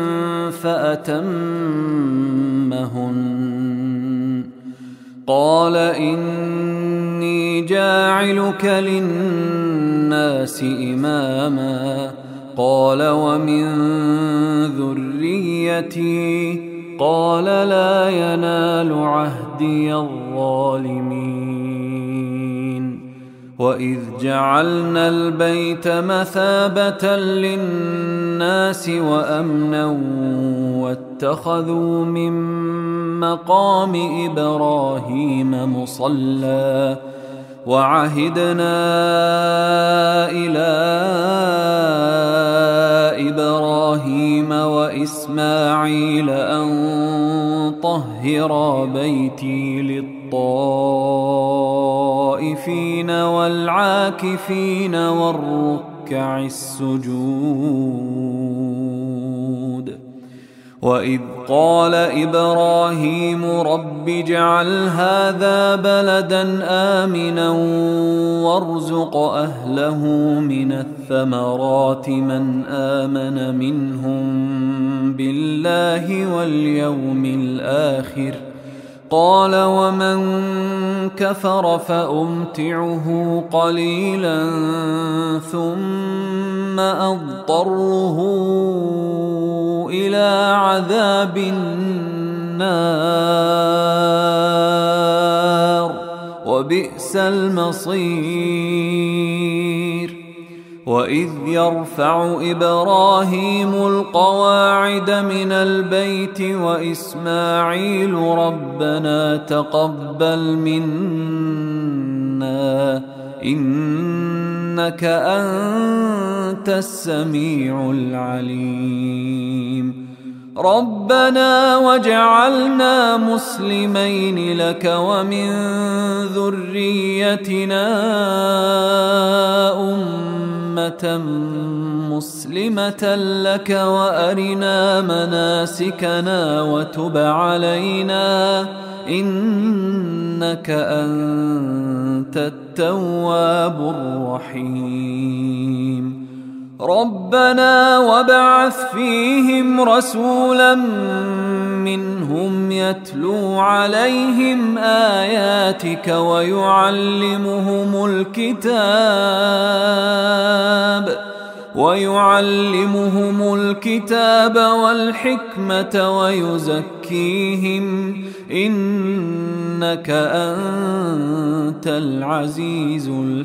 فأتمهن قال إني جاعلك للناس إماما قال ومن ذريتي قال لا ينال عهدي الظالمين وإذ جعلنا البيت مثابة للناس وأمنا واتخذوا من مقام إبراهيم مصلى وعهدنا إلى إبراهيم وإسماعيل أن طهرا بيتي للطائفين والعاكفين والركع السجود. وإذ قال إبراهيم رب اجعل هذا بلدا آمنا وارزق أهله من الثمرات من آمن منهم بالله واليوم الآخر قال ومن كفر فأمتعه قليلا ثم أضطره إلى عذاب النار وبئس المصير. وإذ يرفع إبراهيم القواعد من البيت وإسماعيل ربنا تقبل منا إنك أنت السميع العليم. ربنا وجعلنا مسلمين لك ومن ذريتنا أمة مسلمة لك وأرنا مناسكنا وتب علينا إنك أنت التواب الرحيم. ربنا وابعث فيهم رسولا منهم يتلو عليهم آياتك ويعلمهم الكتاب والحكمة ويزكيهم إنك أنت العزيز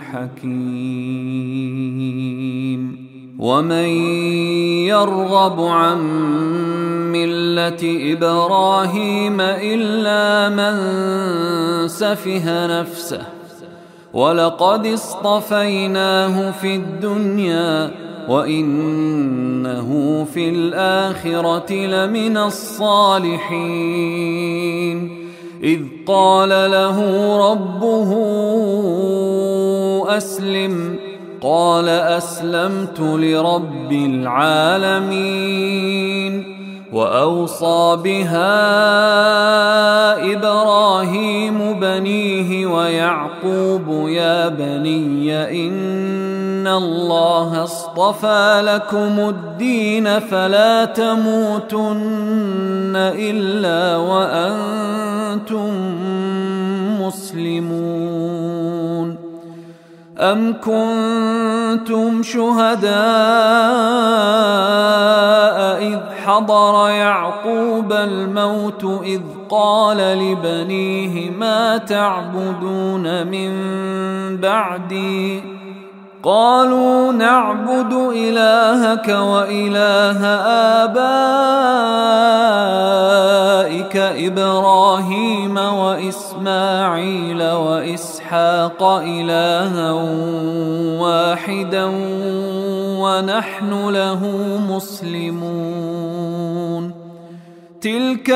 الحكيم. ومن يرغب عن ملة إبراهيم إلا من سفه نفسه ولقد اصطفيناه في الدنيا وإنه في الآخرة لمن الصالحين. إذ قال له ربه أسلم قال أسلمت لرب العالمين. وأوصى بها إبراهيم بنيه ويعقوب يا بني إن الله اصطفى لكم الدين فلا تموتن إلا وأنتم مسلمون. أم كنتم شهداء إذ حضر يعقوب الموت إذ قال لبنيه ما تعبدون من بعدي قالوا نعبد إلهك وإله آبائك إبراهيم وإسماعيل وإسحاق إلها واحدا ونحن له مسلمون. تلك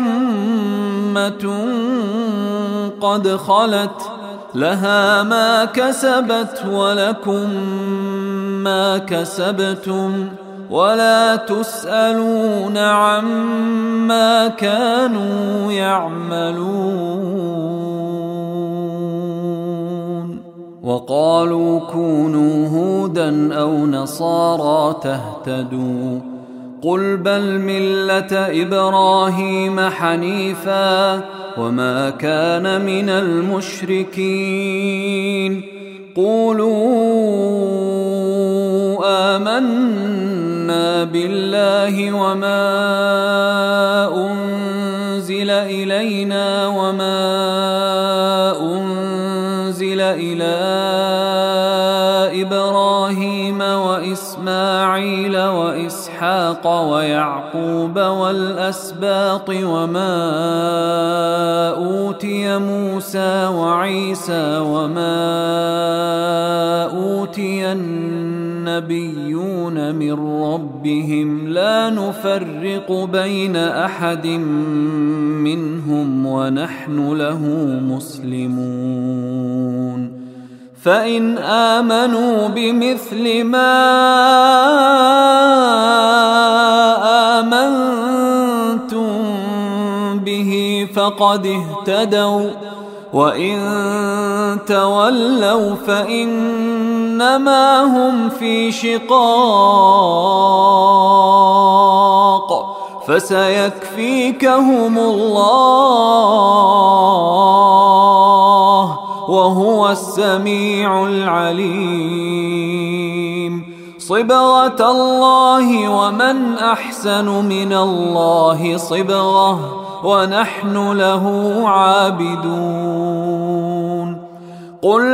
أمة قد خلت لها ما كسبت ولكم ما كسبتم ولا تسألون عما كانوا يعملون. وقالوا كونوا هودا أو نصارى تهتدوا قل بل ملة إبراهيم حنيفا وما كان من المشركين. قولوا آمنا بالله وما أنزل إلينا وما أنزل إلى إبراهيم إبراهيم وإسماعيل وإسحاق ويعقوب والأسباط وما أوتي موسى وعيسى وما أوتي النبيون من ربهم لا نفرق بين أحد منهم ونحن له مسلمون فإن آمنوا بمثل ما آمنتم به فقد اهتدوا وإن تولوا فإنما هم في شقاق فسيكفيكهم الله وهو السميع العليم صبغة الله ومن أحسن من الله صبغة ونحن له عابدون قل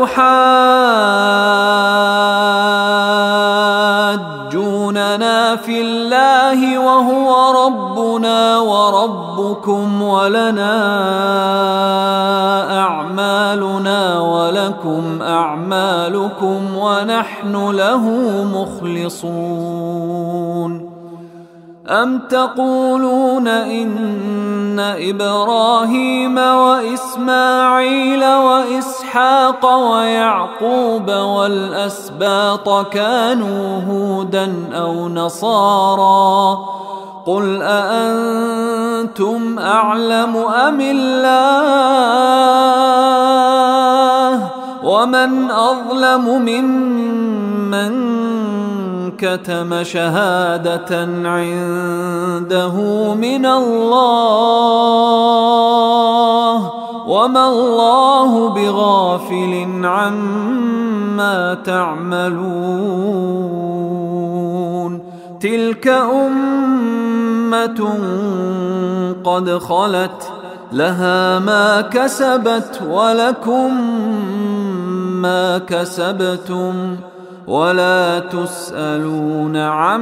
أتحاجوننا في الله وهو ربنا وربكم ولنا أعمالنا ولكم أعمالكم ونحن له مخلصون أم تقولون إن إبراهيم وإسماعيل وإسحاق ويعقوب والأسباط كانوا هودا أو نصارى قل أأنتم أعلم أم الله ومن أظلم ممن كتم شهادة عنده من الله وما الله بغافل عما تعملون تلك أمة قد خلت لها ما كسبت ولكم ما كسبتم ولا تسألون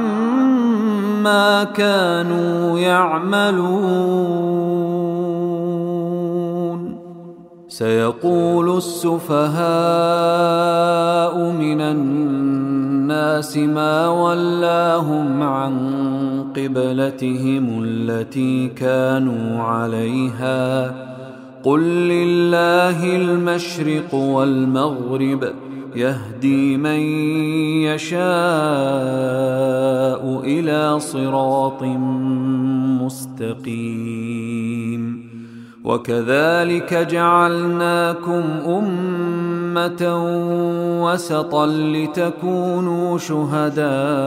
عما كانوا يعملون سيقول السفهاء من الناس ما ولاهم عن قبلتهم التي كانوا عليها قل لله المشرق والمغرب يهدي من يشاء إلى صراط مستقيم وكذلك جعلناكم أمة وسطا لتكونوا شهداء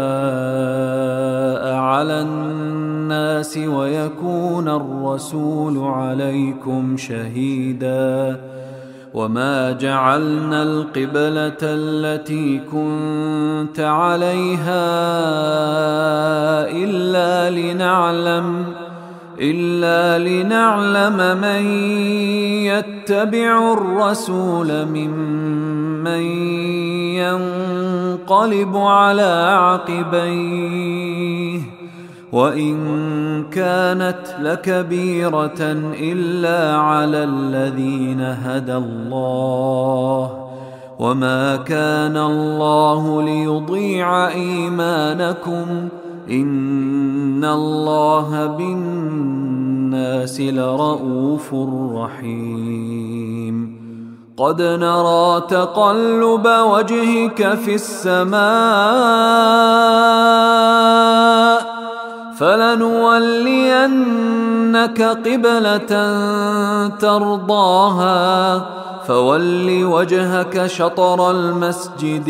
على الناس ويكون الرسول عليكم شهيدا وما جعلنا القبلة التي كنت عليها إلا لنعلم من يتبع الرسول ممن ينقلب على عقبيه وإن كانت لكبيرة إلا على الذين هدى الله وما كان الله ليضيع إيمانكم إن الله بالناس لرؤوف رحيم قد نرى تقلب وجهك في السماء فلنولينك قبلة ترضاها فول وجهك شطر المسجد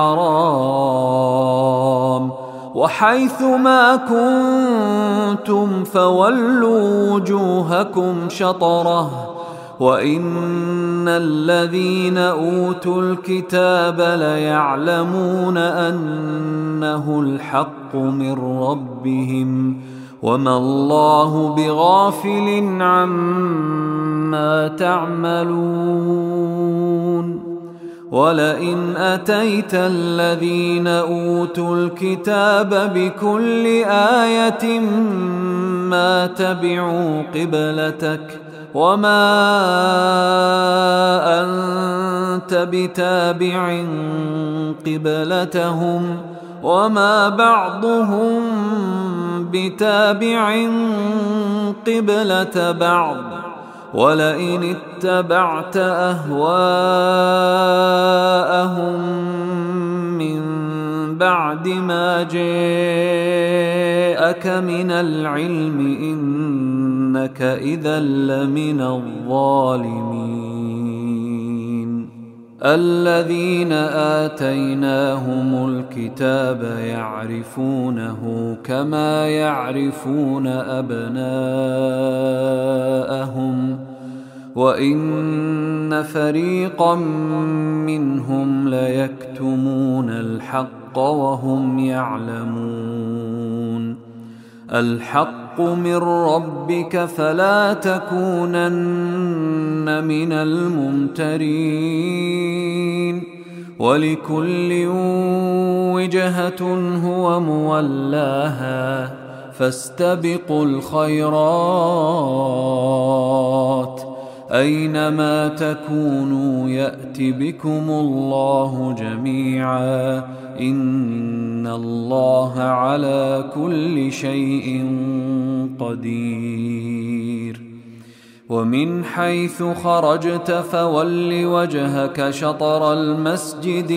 الحرام وحيث ما كنتم فولوا وجوهكم شطره وإن الذين أوتوا الكتاب ليعلمون أنه الحق من ربهم وما الله بغافل عما تعملون ولئن أتيت الذين أوتوا الكتاب بكل آية ما تبعوا قبلتك وما أنت بتابع قبلتهم وما بعضهم بتابع قبلة بعض ولئن اتبعت أهواءهم من بعد ما جاءك من العلم إنك إذا لمن الظالمين. الذين آتيناهم الكتاب يعرفونه كما يعرفون أبناءهم وإن فريقا منهم ليكتمون الحق وهم يعلمون. الحق من ربك فلا تكونن من الممترين ولكل وجهة هو مولاها فاستبقوا الخيرات أينما تكونوا يأت بكم الله جميعا إن الله على كل شيء قدير. ومن حيث خرجت فول وجهك شطر المسجد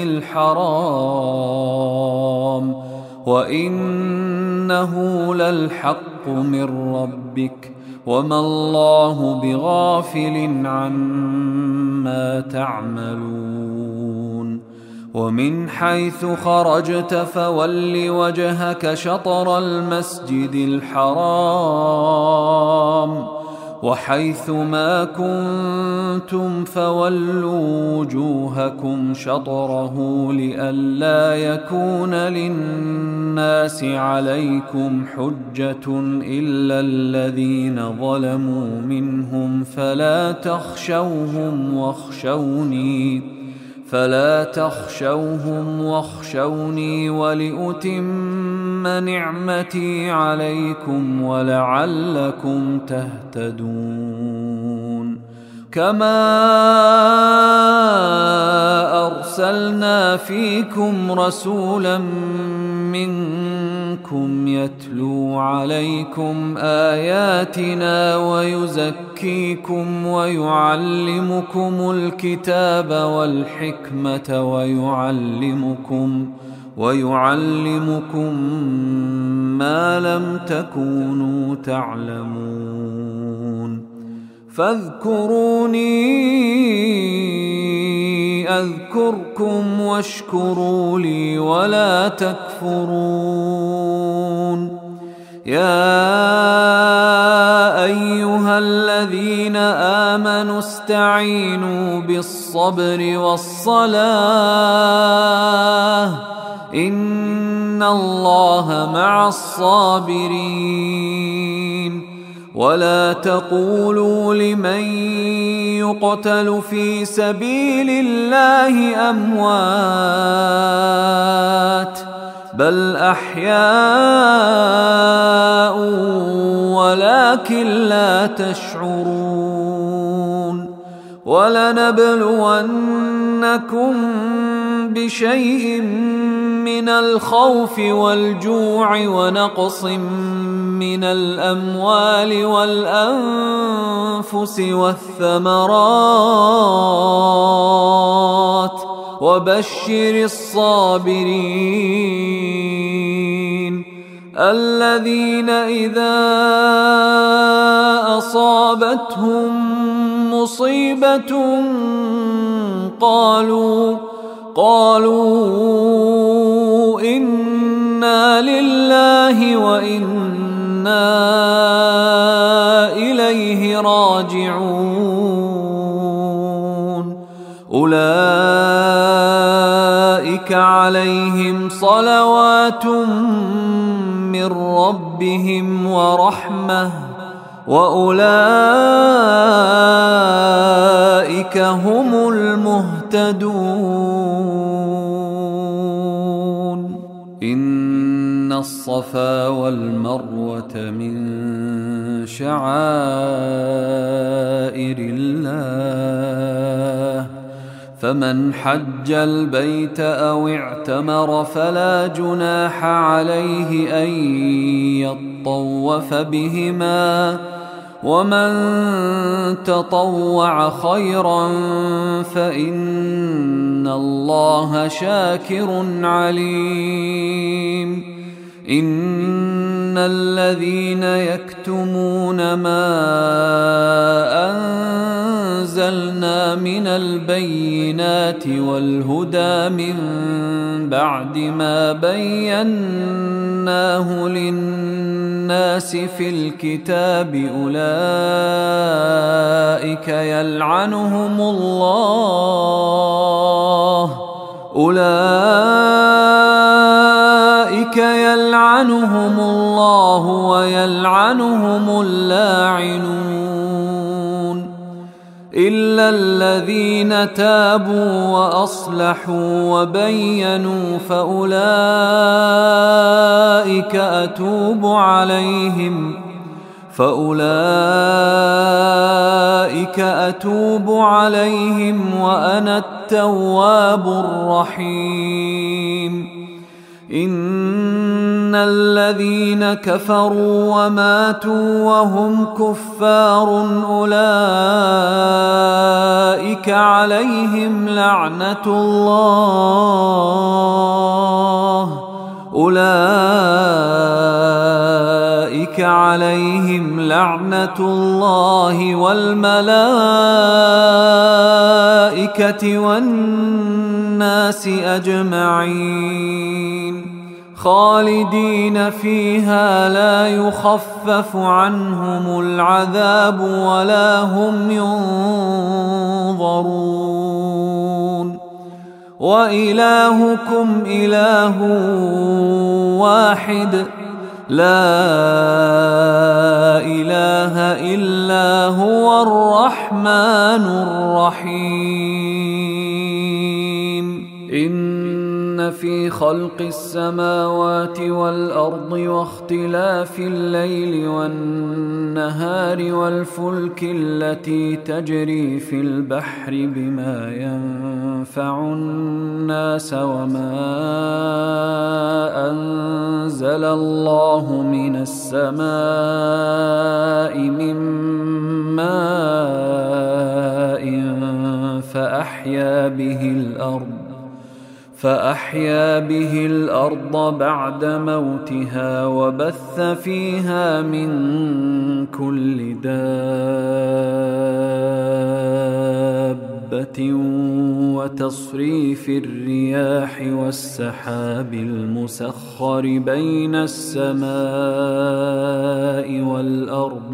الحرام وإنه للحق من ربك وما الله بغافل عما تعملون. ومن حيث خرجت فول وجهك شطر المسجد الحرام وحيث ما كنتم فولوا وجوهكم شطره لئلا يكون للناس عليكم حجة إلا الذين ظلموا منهم فلا تخشوهم واخشوني ولأتم نعمتي عليكم ولعلكم تهتدون. كما أرسلنا فيكم رسولا منكم يتلو عليكم آياتنا ويزكيكم ويعلمكم الكتاب والحكمة ويعلمكم ما لم تكونوا تعلمون. فاذكروني أذكركم واشكروا لي ولا تكفرون. يا أيها الذين آمنوا استعينوا بالصبر والصلاة إن الله مع الصابرين. ولا تقولوا لمن يقتل في سبيل الله أموات بل أحياء ولكن لا تشعرون. ولنبلونكم بشيء من الخوف والجوع ونقص من الأموال والأنفس والثمرات وبشر الصابرين الذين إذا أصابتهم مصيبة قالوا إنا لله وإنا إليه راجعون. أولئك عليهم صلوات من ربهم ورحمة وأولئك هم المهتدون. مهتدون. إن الصفا والمروة من شعائر الله، فمن حج البيت أو اعتمر فلا جناح عليه أن يطوف بهما، ومن تطوع خيرا فإن الله شاكر عليم. إن الذين يكتمون ما أنزلنا من البينات والهدى من بعد ما بيناه للناس في الكتاب أولئك يلعنهم الله ويلعنهم اللاعنون، إلا الذين تابوا وأصلحوا وبينوا فأولئك أتوب عليهم وأنا التواب الرحيم. إن الذين كفروا وماتوا وهم كفار أولئك عليهم لعنة الله والملائكة والناس أجمعين، خالدين فيها لا يخفف عنهم العذاب ولا هم ينظرون. وإلهكم إله واحد لا إله إلا هو الرحمن الرحيم. إن في خلق السماوات والأرض واختلاف الليل والنهار والفلك التي تجري في البحر بما ينفع الناس وما أنزل الله من السماء من ماء فأحيا به الأرض بعد موتها وبث فيها من كل دابة وتصريف الرياح والسحاب المسخر بين السماء والأرض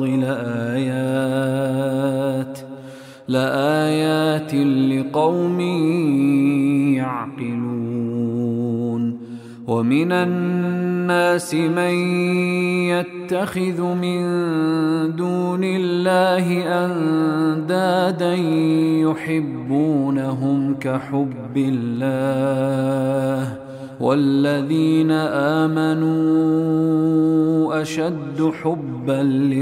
لآيات لقوم يعقلون. ومن الناس من يتخذ من دون الله أندادا يحبونهم كحب الله والذين آمنوا أشد حبا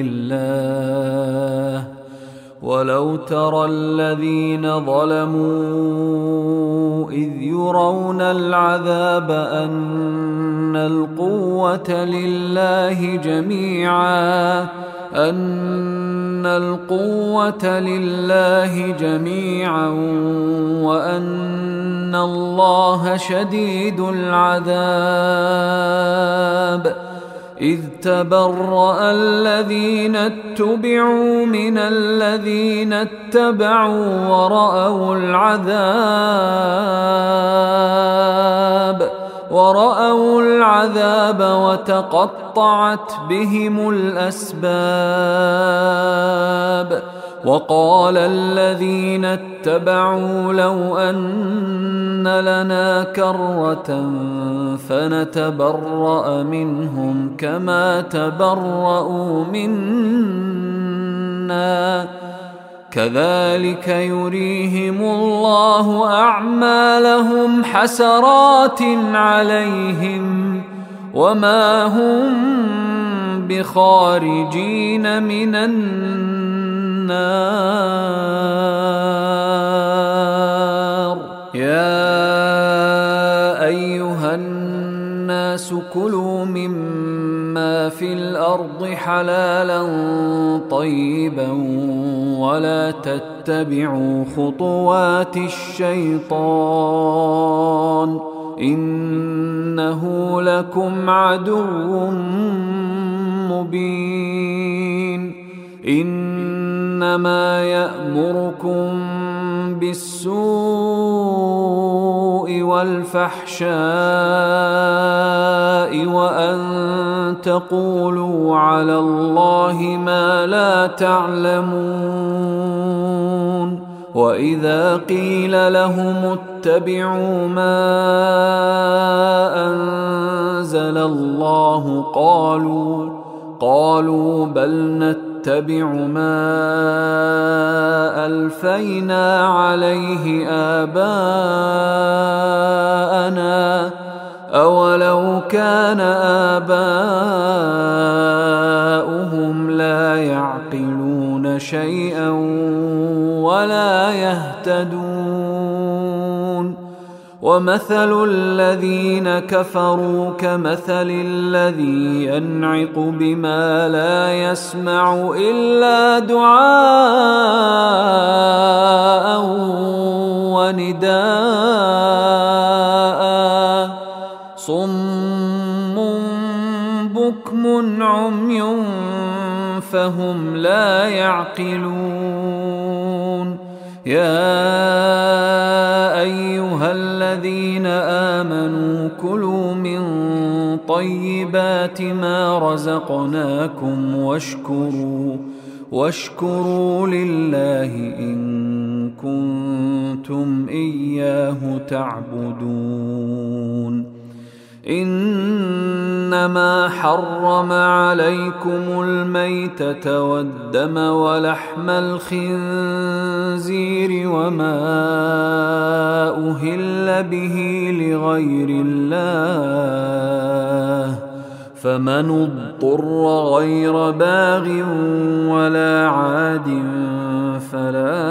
لله. ولو ترى الذين ظلموا إذ يرون العذاب أن القوة لله جميعا وأن الله شديد العذاب، إذ تبرأ الذين اتبعوا من الذين اتبعوا ورأوا العذاب وتقطعت بهم الأسباب. وقال الذين اتبعوا لو أن لنا كرة فنتبرأ منهم كذلك يريهم الله أعمالهم حسرات عليهم وما هم بخارجين من النار. يا أيها الناس كلوا مما في الأرض حلالا طيبا ولا تتبعوا خطوات الشيطان إنه لكم عدو مبين. إنما يأمركم بالسوء والفحشاء وأن تقولوا على الله ما لا تعلمون. وإذا قيل لهم اتبعوا ما أنزل الله قالوا بل نتبع ما ألفينا عليه آباءنا أولو كان آباؤهم لا يعقلون شيئا ولا يهتدون. ومثل الذين كفروا كمثل الذي ينعق بما لا يسمع إلا دعاء ونداء صم بكم عمي فهم لا يعقلون. يا أيها الذين آمنوا كلوا من طيبات ما رزقناكم واشكروا لله إن كنتم إياه تعبدون. إنما حرم عليكم الميتة والدم ولحم الخنزير وما أهل به لغير الله فمن اضطر غير باغ ولا عاد فلا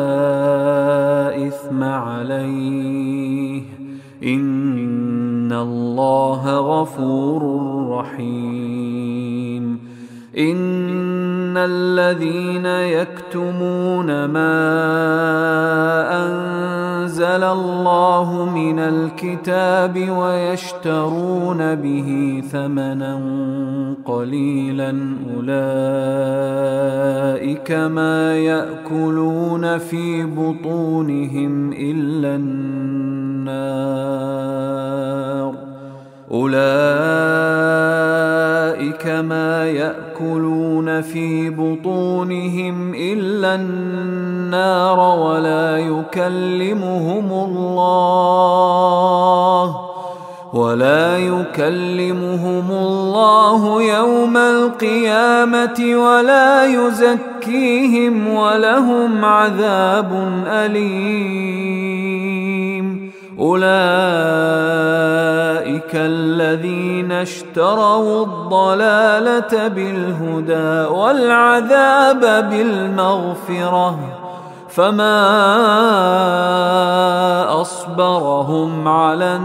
إثم عليه إن الله غفور رحيم. إن الذين يكتمون ما أنزل الله من الكتاب ويشترون به ثمنا قليلا أولئك ما يأكلون في بطونهم إلا النار أولئك ما يأكلون في بطونهم إلا النار ولا يكلمهم الله يوم القيامة ولا يزكيهم ولهم عذاب أليم. أولئك الذين اشتروا الضلالة بالهدى والعذاب بالمغفرة فما أصبرهم على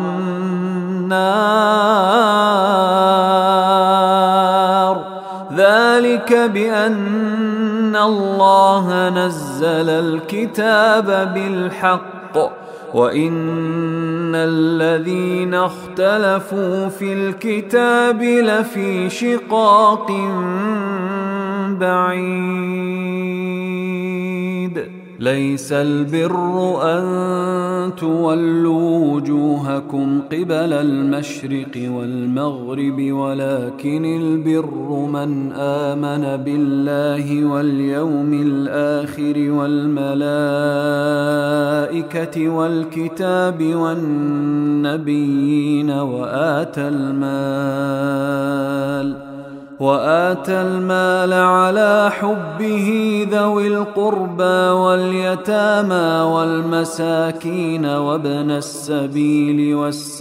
النار ذلك بأن الله نزل الكتاب بالحق وإن الذين اختلفوا في الكتاب لفي شقاق بعيد. ليس البر أن تولوا وجوهكم قبل المشرق والمغرب ولكن البر من آمن بالله واليوم الآخر والملائكة والكتاب والنبيين وآتى المال على حبه ذوي القربى واليتامى والمساكين وابن السبيل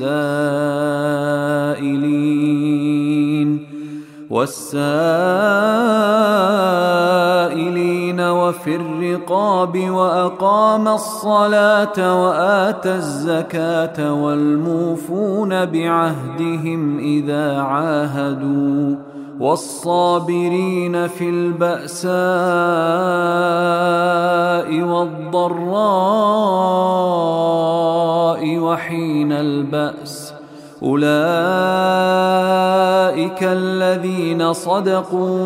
والسائلين وفي الرقاب وأقام الصلاة وآتى الزكاة والموفون بعهدهم إذا عاهدوا والصابرين في البأساء والضراء وحين البأس أولئك الذين صدقوا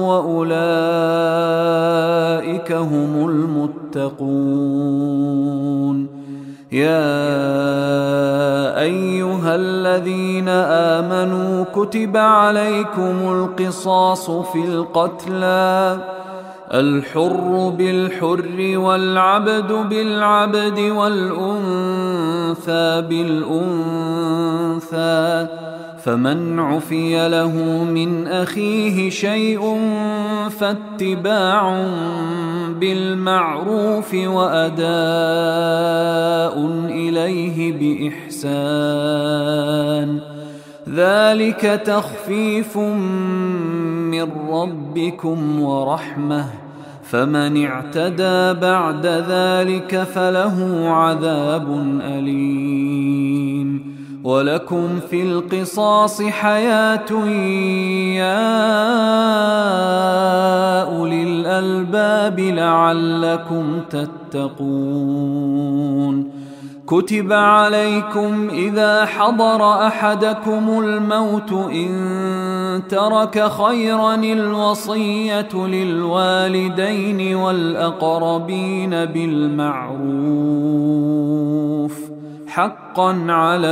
وأولئك هم المتقون. يا أيها الذين آمنوا كتب عليكم القصاص في القتلى الحر بالحر والعبد بالعبد والأنثى بالأنثى فمن عفي له من أخيه شيء فاتباع بالمعروف وأداء إليه بإحسان ذلك تخفيف من ربكم ورحمة فمن اعتدى بعد ذلك فله عذاب أليم. ولكم في القصاص حياة يا أولي الألباب لعلكم تتقون. كتب عليكم إذا حضر أحدكم الموت إن ترك خيرا الوصية للوالدين والأقربين بالمعروف حقا على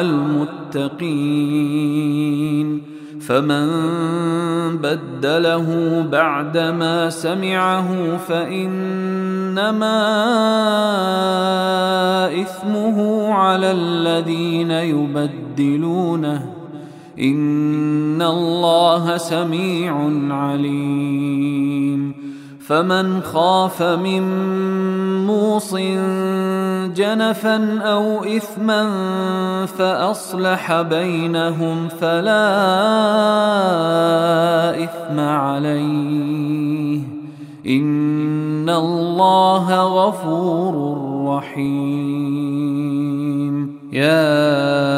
المتقين. فمن بدله بعدما سمعه فإنما إثمه على الذين يبدلونه إن الله سميع عليم. فمن خاف من موص جنفا أو إثما فأصلح بينهم فلا إثم عليه إن الله غفور رحيم. يا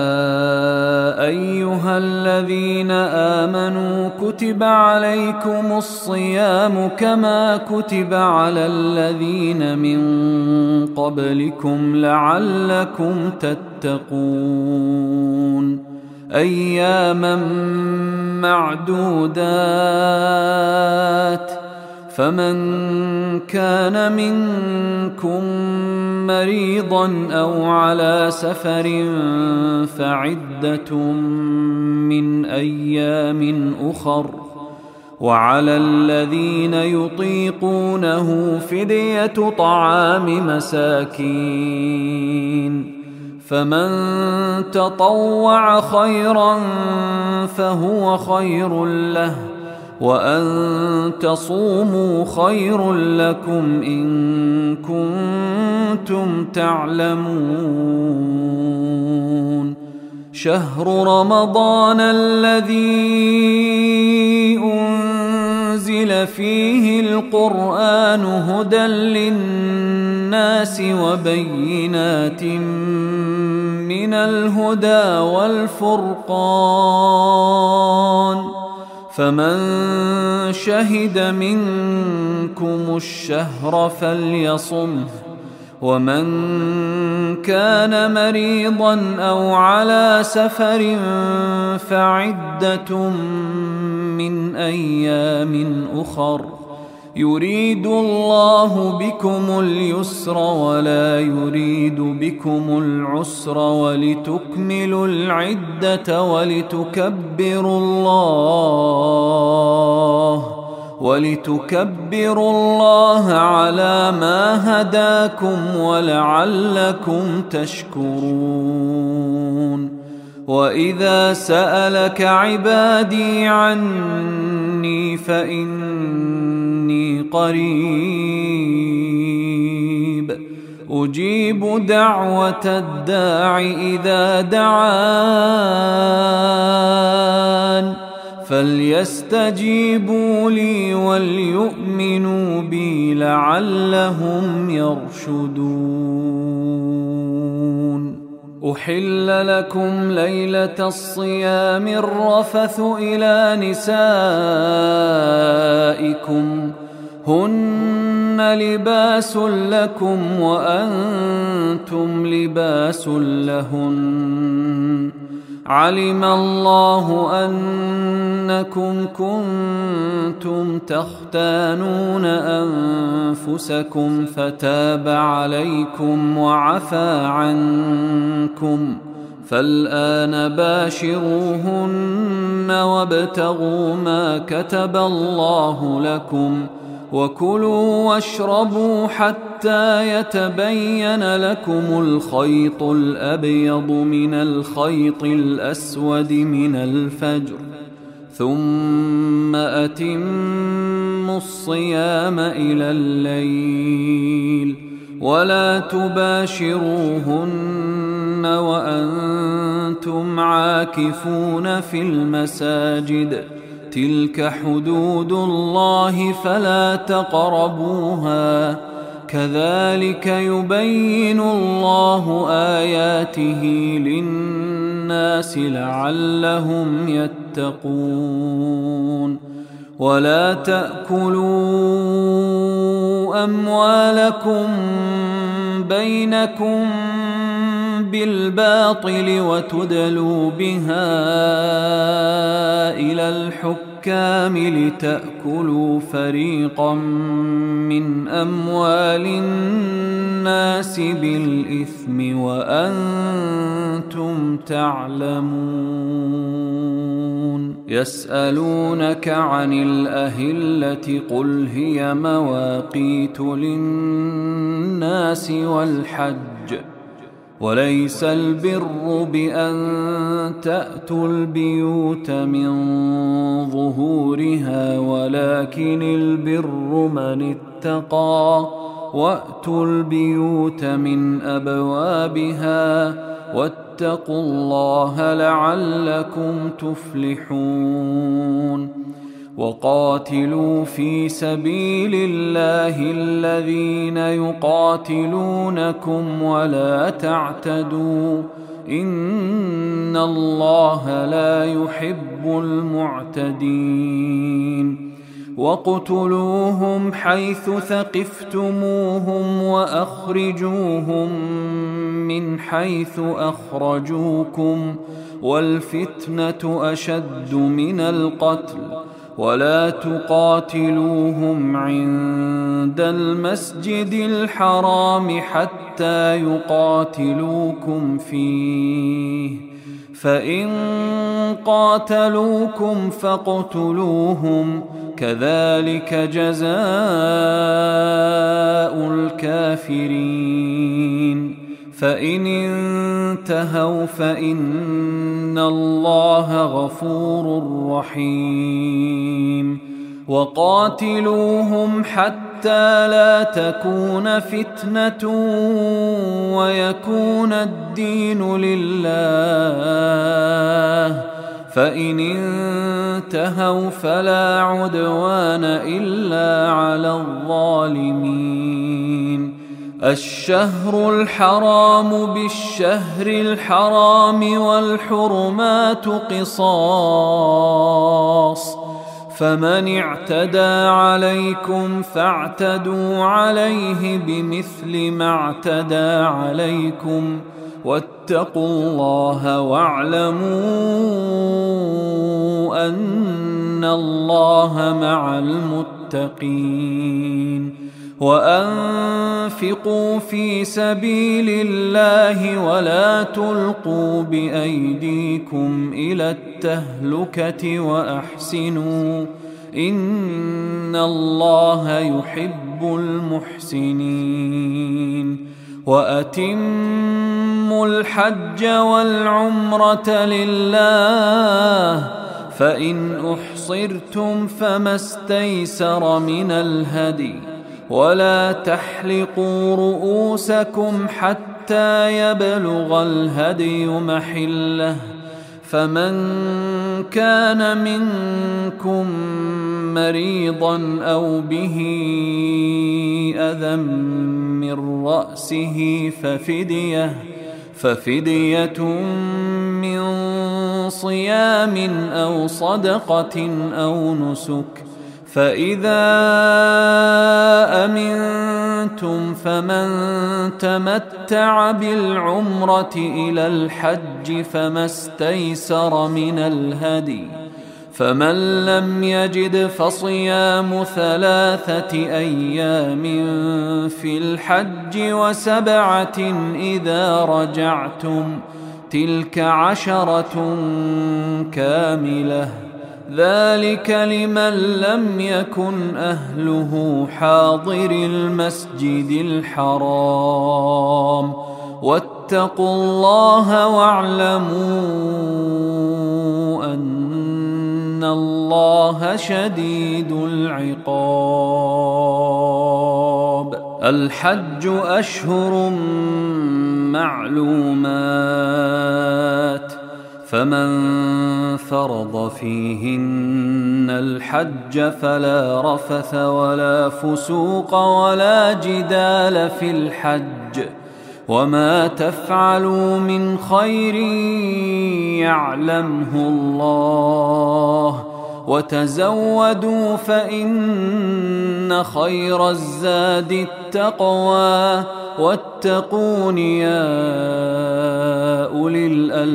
أيها الذين آمنوا كتب عليكم الصيام كما كتب على الذين من قبلكم لعلكم تتقون. أياما معدودات فمن كان منكم مريضا أو على سفر فعدة من أيام أخر وعلى الذين يطيقونه فدية طعام مساكين فمن تطوع خيرا فهو خير له وأن تصوموا خير لكم إن كنتم تعلمون. شهر رمضان الذي أنزل فيه القرآن هدى للناس وبينات من الهدى والفرقان فمن شهد منكم الشهر فليصمه ومن كان مريضا أو على سفر فعدة من أيام أخر يريد الله بكم اليسر ولا يريد بكم العسر ولتكملوا العدة ولتكبروا الله على ما هداكم ولعلكم تشكرون. وإذا سألك عبادي عني عني فإني قريب أجيب دعوة الداع إذا دعان فليستجيبوا لي وليؤمنوا بي لعلهم يرشدون. أحل لكم ليلة الصيام الرفث إلى نسائكم هن لباس لكم وأنتم لباس لهن علم الله أنكم كنتم تختانون أنفسكم فتاب عليكم وعفى عنكم فالآن باشروهن وابتغوا ما كتب الله لكم وكلوا واشربوا حتى يتبين لكم الخيط الأبيض من الخيط الأسود من الفجر ثم أتموا الصيام إلى الليل ولا تباشروهن وأنتم عاكفون في المساجد تلك حدود الله فلا تقربوها كذلك يبين الله آياته للناس لعلهم يتقون. ولا تأكلوا أموالكم بينكم بالباطل وتدلوا بها إلى الحكام لتأكلوا فريقا من أموال الناس بالإثم وأنتم تعلمون. يسألونك عن الأهلة قل هي مواقيت للناس والحج وليس البر بأن تأتوا البيوت من ظهورها ولكن البر من اتقى وأتوا البيوت من أبوابها واتقوا الله لعلكم تفلحون. وقاتلوا في سبيل الله الذين يقاتلونكم ولا تعتدوا إن الله لا يحب المعتدين. واقتلوهم حيث ثقفتموهم وأخرجوهم من حيث أخرجوكم والفتنة أشد من القتل ولا تقاتلوهم عند المسجد الحرام حتى يقاتلوكم فيه فإن قاتلوكم فاقتلوهم كذلك جزاء الكافرين. فإن انتهوا فإن الله غفور رحيم. وقاتلوهم حتى لا تكون فتنة ويكون الدين لله فإن انتهوا فلا عدوان إلا على الظالمين. الشهر الحرام بالشهر الحرام والحرمات قصاص فمن اعتدى عليكم فاعتدوا عليه بمثل ما اعتدى عليكم واتقوا الله واعلموا أن الله مع المتقين. وأنفقوا في سبيل الله ولا تلقوا بأيديكم إلى التهلكة وأحسنوا إن الله يحب المحسنين. وأتموا الحج والعمرة لله فإن أحصرتم فما استيسر من الهدي ولا تحلقوا رؤوسكم حتى يبلغ الهدي محله فمن كان منكم مريضا أو به أذى من رأسه ففدية من صيام أو صدقة أو نسك فإذا أمنتم فمن تمتع بالعمرة إلى الحج فما استيسر من الهدي فمن لم يجد فصيام 3 أيام في الحج و7 إذا رجعتم تلك 10 كاملة ذلك لمن لم يكن أهله حاضر المسجد الحرام واتقوا الله واعلموا أن الله شديد العقاب. الحج أشهر معلومات فمن فرض فيهن الحج فلا رفث ولا فسوق ولا جدال في الحج وما تفعلوا من خير يعلمه الله وتزودوا فإن خير الزاد التقوى واتقون يا أولي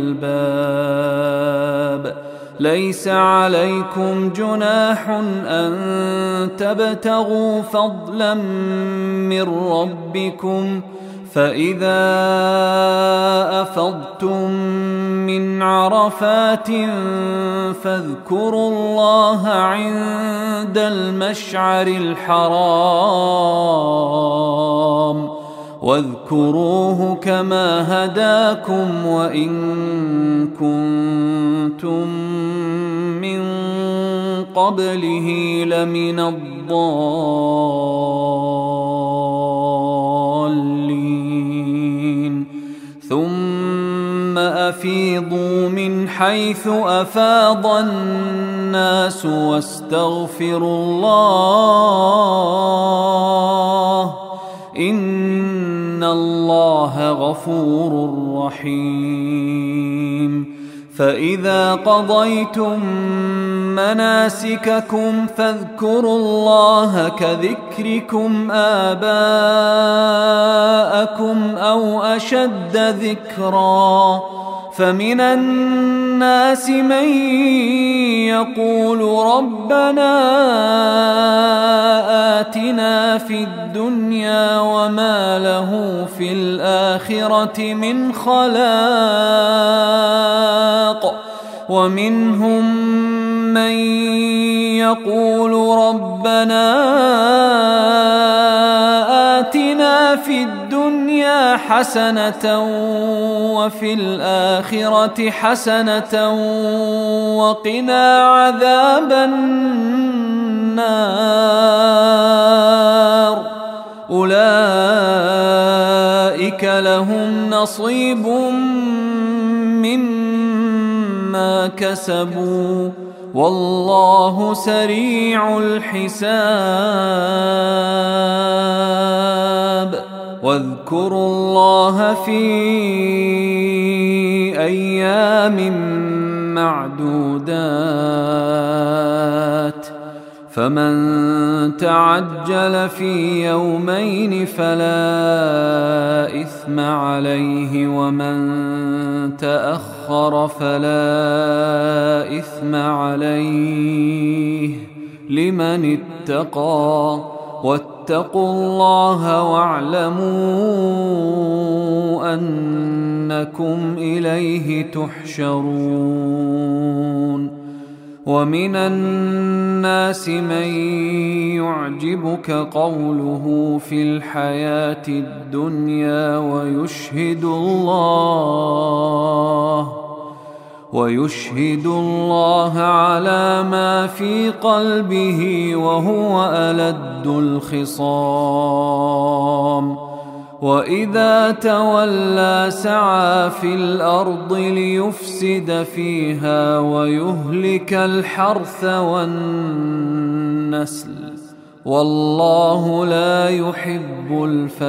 الألباب. ليس عليكم جناح أن تبتغوا فضلا من ربكم فإذا أفضتم من عرفات فاذكروا الله عند المشعر الحرام واذكروه كما هداكم وإن كنتم من قبله لمن الضالين. ثم أفيضوا من حيث أفاض الناس واستغفروا الله إن الله غفور رحيم. فإذا قضيتم مناسككم فاذكروا الله كذكركم آباءكم أو أشد ذكرا فمن الناس من يقول ربنا آتنا في الدنيا وما له في الآخرة من خلاق ومنهم من يقول ربنا آتنا في الدنيا حسنة وفي الآخرة حسنة وقنا عذاب النار. أولئك لهم نصيب مما كسبوا والله سريع الحساب. واذكروا الله في أيام معدودات فمن تعجل في يومين فلا إثم عليه ومن تأخر فلا إثم عليه لمن اتقى واتقوا الله واعلموا أنكم إليه تحشرون. ومن الناس من يعجبك قوله في الحياة الدنيا ويشهد الله على ما في قلبه وهو ألد الخصام. وإذا تولى سعى في الأرض ليفسد فيها ويهلك الحرث والنسل، والله لا يحب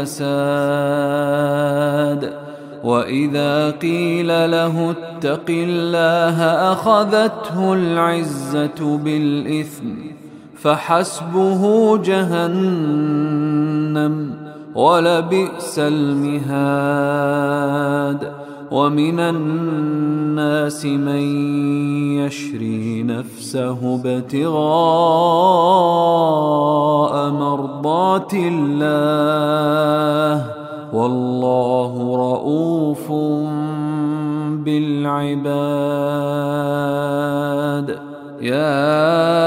الفساد. وإذا قيل له اتق الله أخذته العزة بالإثم فحسبه جهنم ولبئس المهاد. ومن الناس من يشري نفسه ابتغاء مرضات الله والله رؤوف بالعباد. يا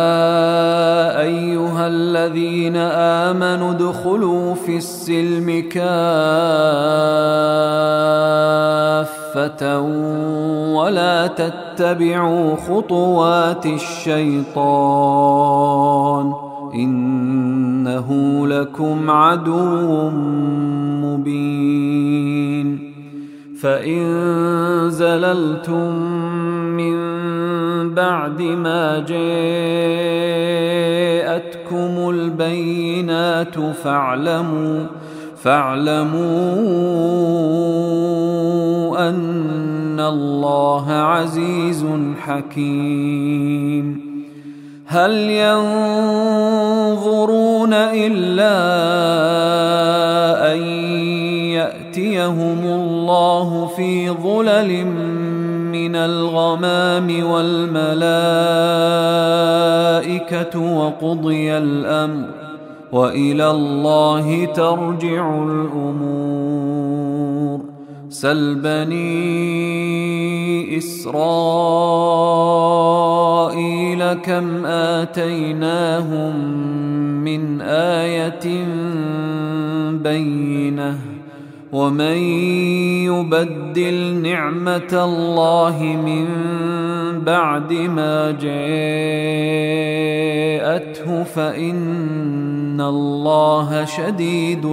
أيها الذين آمنوا ادخلوا في السلم كافة ولا تتبعوا خطوات الشيطان إنه لكم عدو مبين. فإن زللتم من بعد ما جاءتكم البينات فاعلموا أن الله عزيز حكيم. هل ينظرون إلا أن يأتيهم الله في ظلل من الغمام والملائكة وقضي الأمر وإلى الله ترجع الأمور. سل بني إسرائيل كم آتيناهم من آية بينة ومن يبدل نعمة الله من بعد ما جاءته فإن الله شديد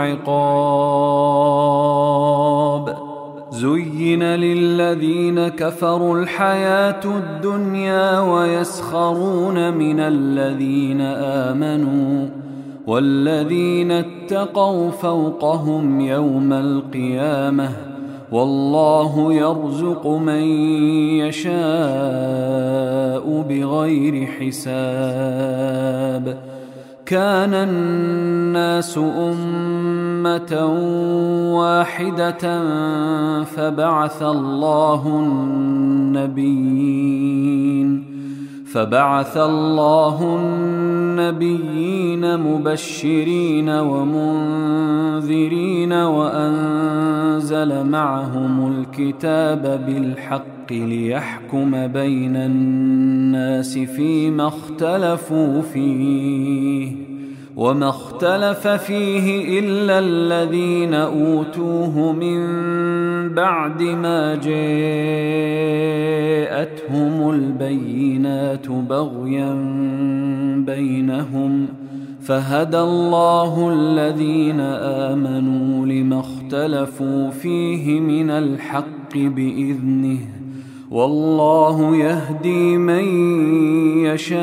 العقاب. زين للذين كفروا الحياة الدنيا ويسخرون من الذين آمنوا والذين اتقوا فوقهم يوم القيامة والله يرزق من يشاء بغير حساب. كان الناس أمة واحدة فبعث الله النبيين مبشرين ومنذرين وأنزل معهم الكتاب بالحق ليحكم بين الناس فيما اختلفوا فيه وما اختلف فيه إلا الذين أوتوه من بعد ما جاءتهم البينات بغيا بينهم فهدى الله الذين آمنوا لما اختلفوا فيه من الحق بإذنه والله يهدي من يشاء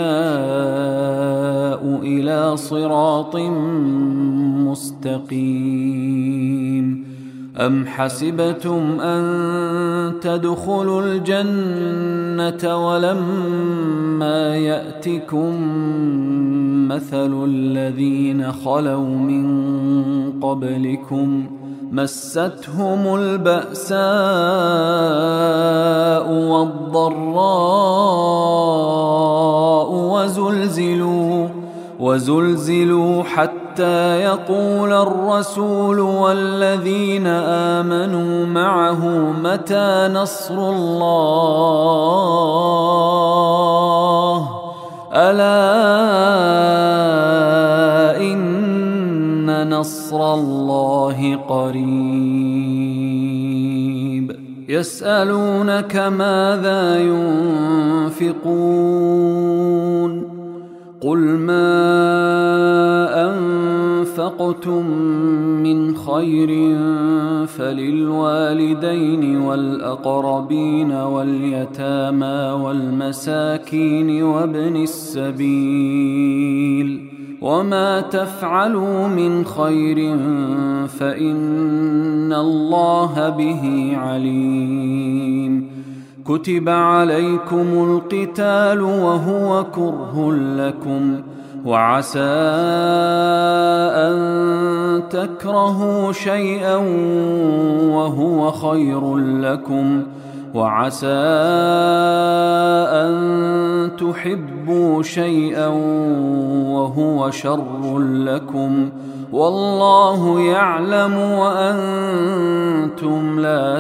إلى صراط مستقيم. أم حسبتم أن تدخلوا الجنة ولما يأتكم مثل الذين خلوا من قبلكم مستهم البأساء والضراء وزلزلوا حتى يقول الرسول والذين آمنوا معه متى نصر الله ألا إن نصر الله قريب. يسألونك ماذا ينفقون قل ما أنفقتم من خير فللوالدين والأقربين واليتامى والمساكين وابن السبيل وما تفعلوا من خير فإن الله به عليم كتب عليكم القتال وهو كره لكم وعسى أن تكرهوا شيئا وهو خير لكم وعسى أن تحبوا شيئا وهو شر لكم والله يعلم وأنتم لا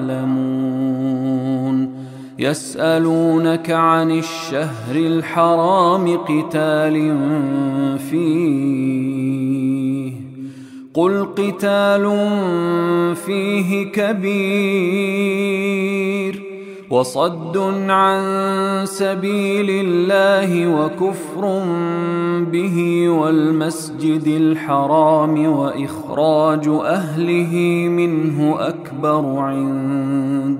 تعلمون يسألونك عن الشهر الحرام قتال فيه قل قتال فيه كبير وصد عن سبيل الله وكفر به والمسجد الحرام وإخراج أهله منه أكبر عند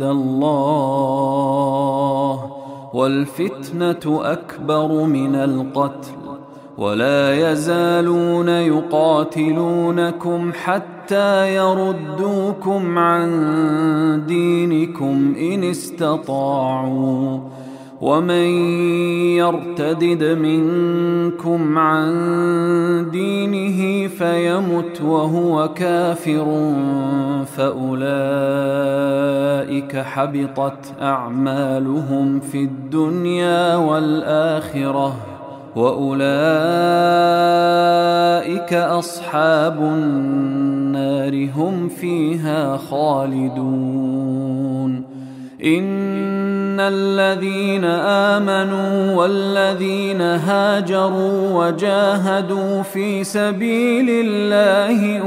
الله والفتنة أكبر من القتل ولا يزالون يقاتلونكم حتى يردوكم عن دينكم إن استطاعوا ومن يرتدد منكم عن دينه فيمت وهو كافر فأولئك حبطت أعمالهم في الدنيا والآخرة وأولئك أصحاب النار هم فيها خالدون إن الذين آمنوا والذين هاجروا وجاهدوا في سبيل الله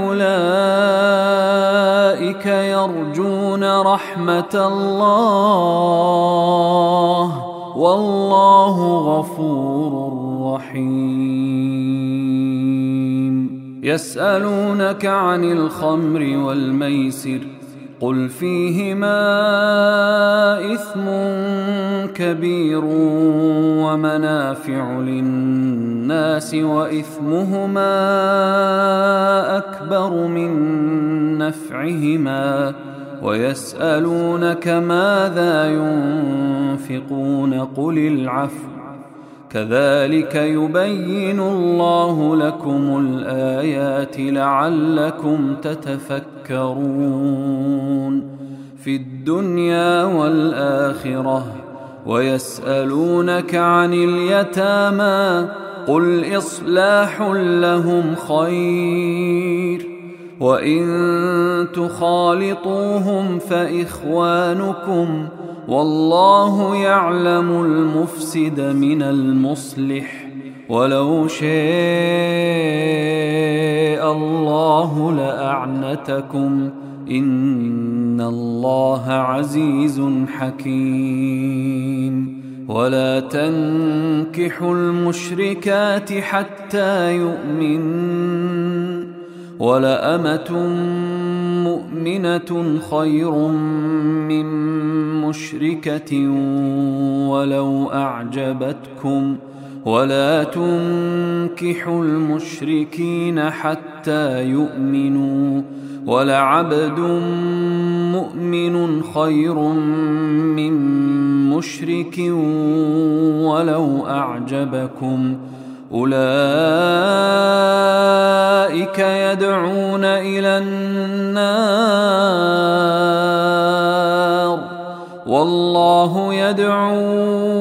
أولئك يرجون رحمة الله والله غفور رحيم يسألونك عن الخمر والميسر قل فيهما إثم كبير ومنافع للناس وإثمهما أكبر من نفعهما ويسألونك ماذا ينفقون قل العفو كذلك يبين الله لكم الآيات لعلكم تتفكرون في الدنيا والآخرة ويسألونك عن اليتامى قل إصلاح لهم خير وإن تخالطوهم فإخوانكم والله يعلم المفسد من المصلح ولو شاء الله لأعنتكم إن الله عزيز حكيم ولا تنكحوا المشركات حتى يؤمنوا ولأمة مؤمنة خير من مشركة ولو أعجبتكم ولا تنكحوا المشركين حتى يؤمنوا ولعبد مؤمن خير من مشرك ولو أعجبكم أولئك يدعون إلى النار والله يدعو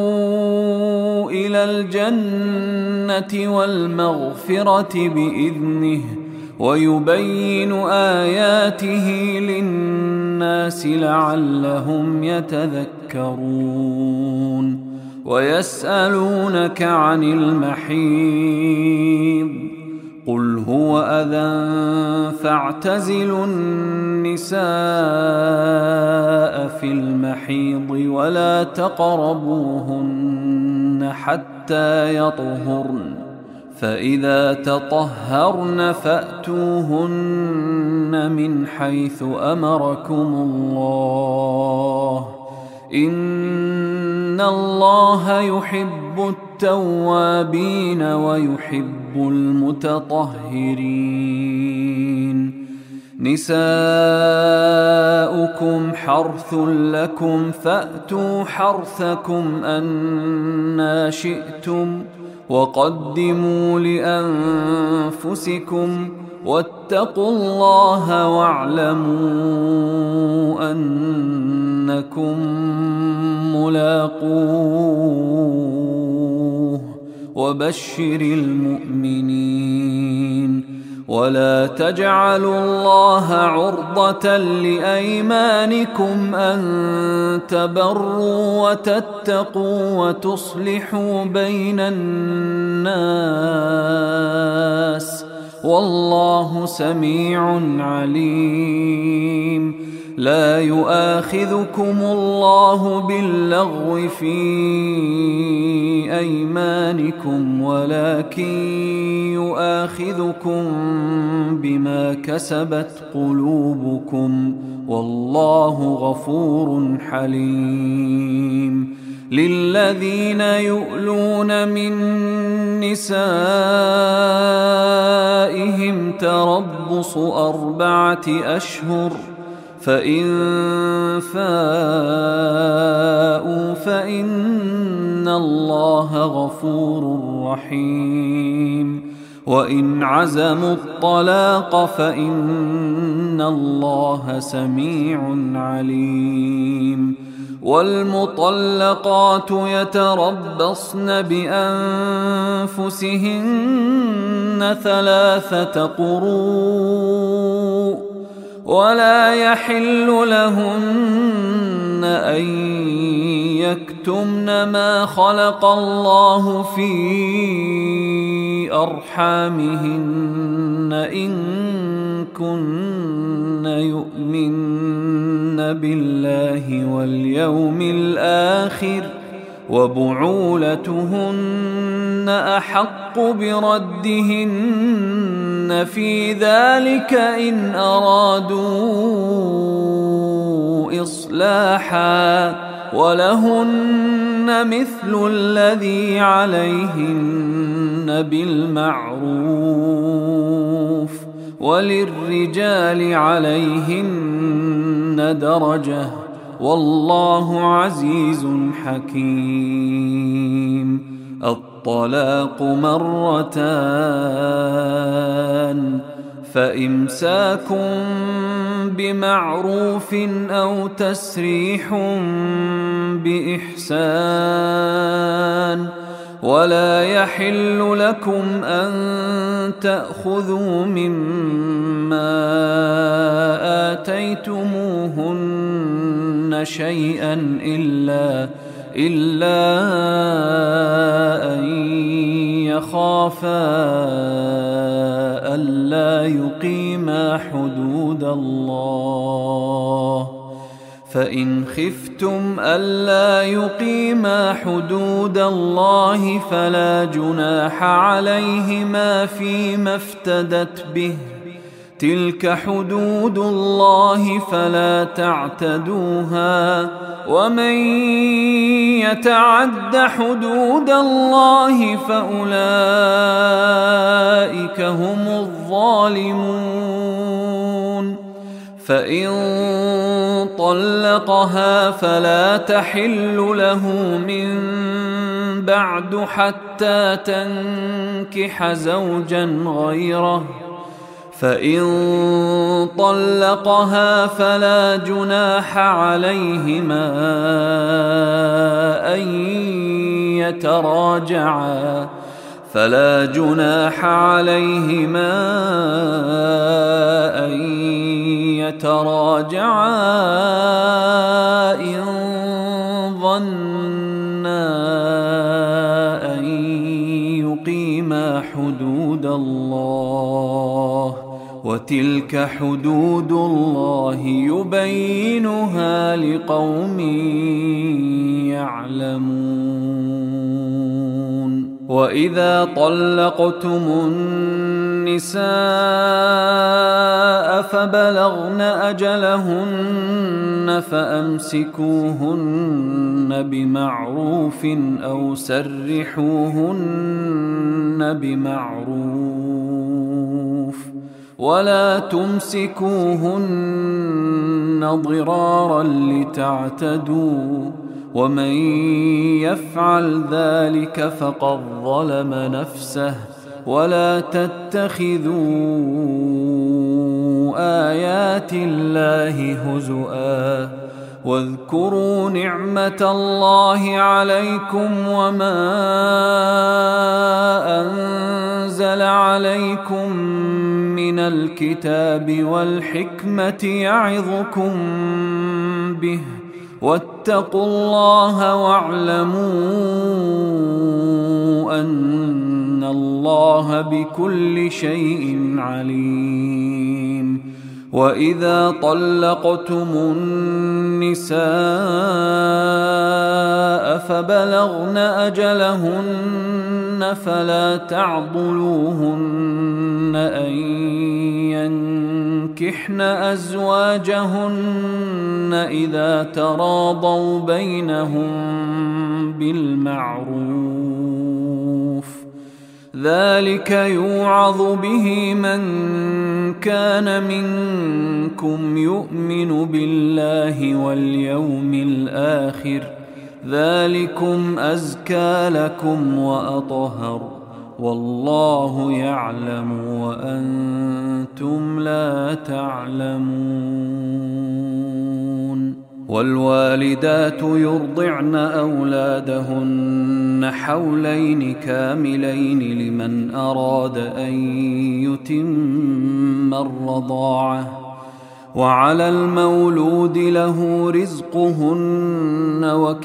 إلى الجنة والمغفرة بإذنه ويبين آياته للناس لعلهم يتذكرون ويسألونك عن المحيض قل هو أذى فاعتزلوا النساء في المحيض ولا تقربوهن حتى يطهرن، فإذا تطهرن فأتوهن من حيث أمركم الله، إن الله يحب التوابين ويحب المتطهرين. نساؤكم حرث لكم فأتوا حرثكم أنى شئتم، وقدموا لأنفسكم واتقوا الله واعلموا أنكم ملاقوه، وبشر المؤمنين. ولا تجعلوا الله عرضة لأيمانكم أن تبروا وتتقوا وتصلحوا بين الناس، والله سميع عليم. لا يؤاخذكم الله باللغو في أيمانكم ولكن يؤاخذكم بما كسبت قلوبكم، والله غفور حليم. للذين يؤلون من نسائهم تربص 4 أشهر، فإن فاءوا فإن الله غفور رحيم. وإن عزموا الطلاق فإن الله سميع عليم. والمطلقات يتربصن بأنفسهن 3 قروء، ولا يحل لهن أن يكتمن ما خلق الله في أرحامهن إن كن يؤمن بالله واليوم الآخر، وبعولتهن أحق بردهن في ذلك إن أرادوا إصلاحا، ولهن مثل الذي عليهن بالمعروف، وللرجال عليهن درجة، والله عزيز حكيم. الطلاق 2، فإمساك بمعروف أو تسريح بإحسان. ولا يحل لكم أن تأخذوا مما آتيتموهن شيئا إلا أن يخافا ألا يقيما حدود الله، فإن خفتم ألا يقيما حدود الله فلا جناح عليهما فيما افتدت به، تلك حدود الله فلا تعتدوها، ومن يتعد حدود الله فأولئك هم الظالمون. فإن طلقها فلا تحل له من بعد حتى تنكح زوجا غيره، فإن طلقها فلا جناح عليهما أن يتراجعا إن ظنا أن يقيما حدود الله، وتلك حدود الله يبينها لقوم يعلمون. وإذا طلقتم النساء فبلغن أجلهن فأمسكوهن بمعروف أو سرحوهن بمعروف، ولا تمسكوهن ضرارا لتعتدوا، ومن يفعل ذلك فقد ظلم نفسه. ولا تتخذوا آيات الله هزؤا، واذكروا نعمة الله عليكم وما أنزل عليكم من الكتاب والحكمة يعظكم به، واتقوا الله واعلموا أن الله بكل شيء عليم. وإذا طلقتم النساء فبلغن أجلهن فلا تعضلوهن أن ينكحن أزواجهن إذا تراضوا بينهم بالمعروف، ذلك يوعظ به من كان منكم يؤمن بالله واليوم الآخر، ذلكم أزكى لكم وأطهر، والله يعلم وأنتم لا تعلمون. والوالدات يرضعن أولادهن حولين كاملين لمن أراد أن يتم الرضاعة، وعلى المولود له رزقهن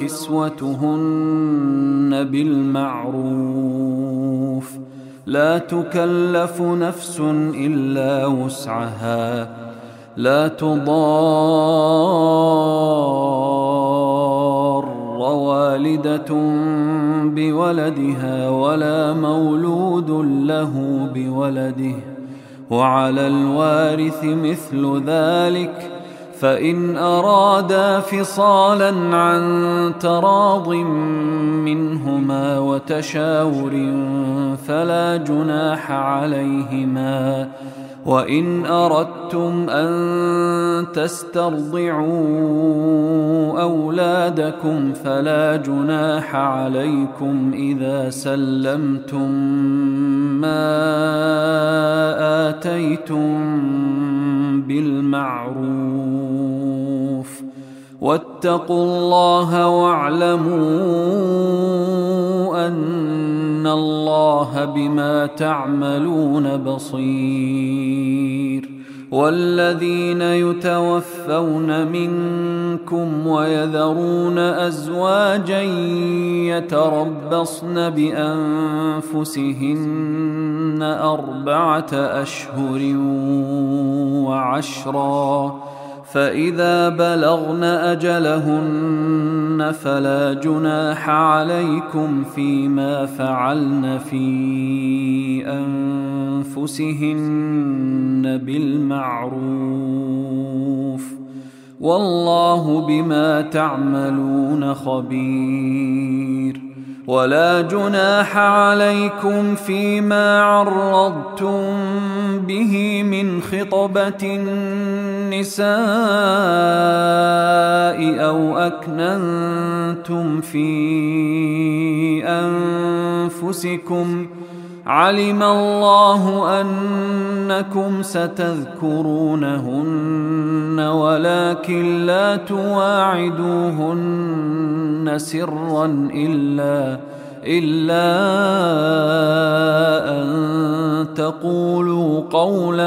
وكسوتهن بالمعروف، لا تكلف نفس إلا وسعها، لا تضار والدة بولدها ولا مولود له بولده، وعلى الوارث مثل ذلك، فإن أرادا فصالا عن تراض منهما وتشاور فلا جناح عليهما. وإن أردتم أن تسترضعوا أولادكم فلا جناح عليكم إذا سلمتم ما آتيتم بالمعروف، واتقوا الله واعلموا أن الله بما تعملون بصير. والذين يتوفون منكم ويذرون أزواجا يتربصن بأنفسهن 4 أشهر وعشرا، فإذا بلغن أجلهن فلا جناح عليكم فيما فعلن في أنفسهن بالمعروف، والله بما تعملون خبير. ولا جناح عليكم فيما عرضتم به من خطبة النساء أو أكننتم في أنفسكم، علم الله أنكم ستذكرونهن ولكن لا تواعدوهن سرا إلا أن تقولوا قولا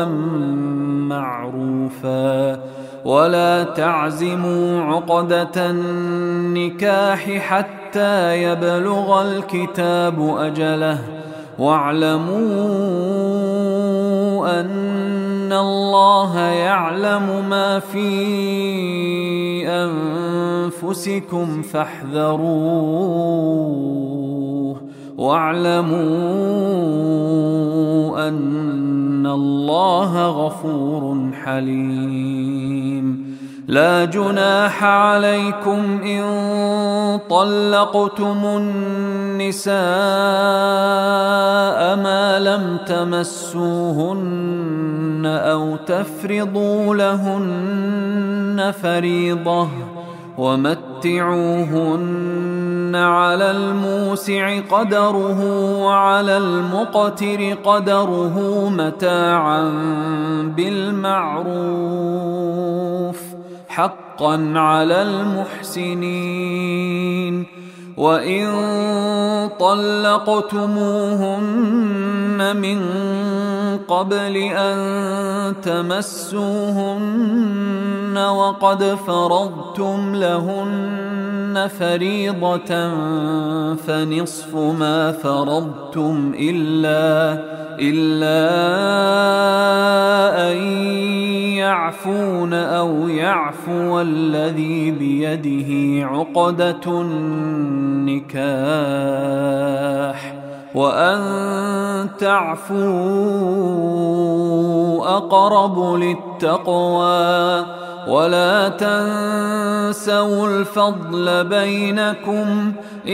معروفا، ولا تعزموا عقدة النكاح حتى يبلغ الكتاب أجله، واعلموا أن الله يعلم ما في أنفسكم فاحذروه واعلموا أن الله غفور حليم. لا جناح عليكم إن طلقتم النساء ما لم تمسوهن أو تفرضوا لهن فريضة، ومتعوهن على الموسع قدره وعلى المقتر قدره متاعا بالمعروف حقا على المحسنين. وإن طلقتموهن من قبل أن تمسوهن وقد فرضتم لهن فريضة فنصف ما فرضتم إلا أن يعفون أو يعفو الذي بيده عقدة النكاح، وأن تعفوا أقرب للتقوى، ولا تنسوا الفضل بينكم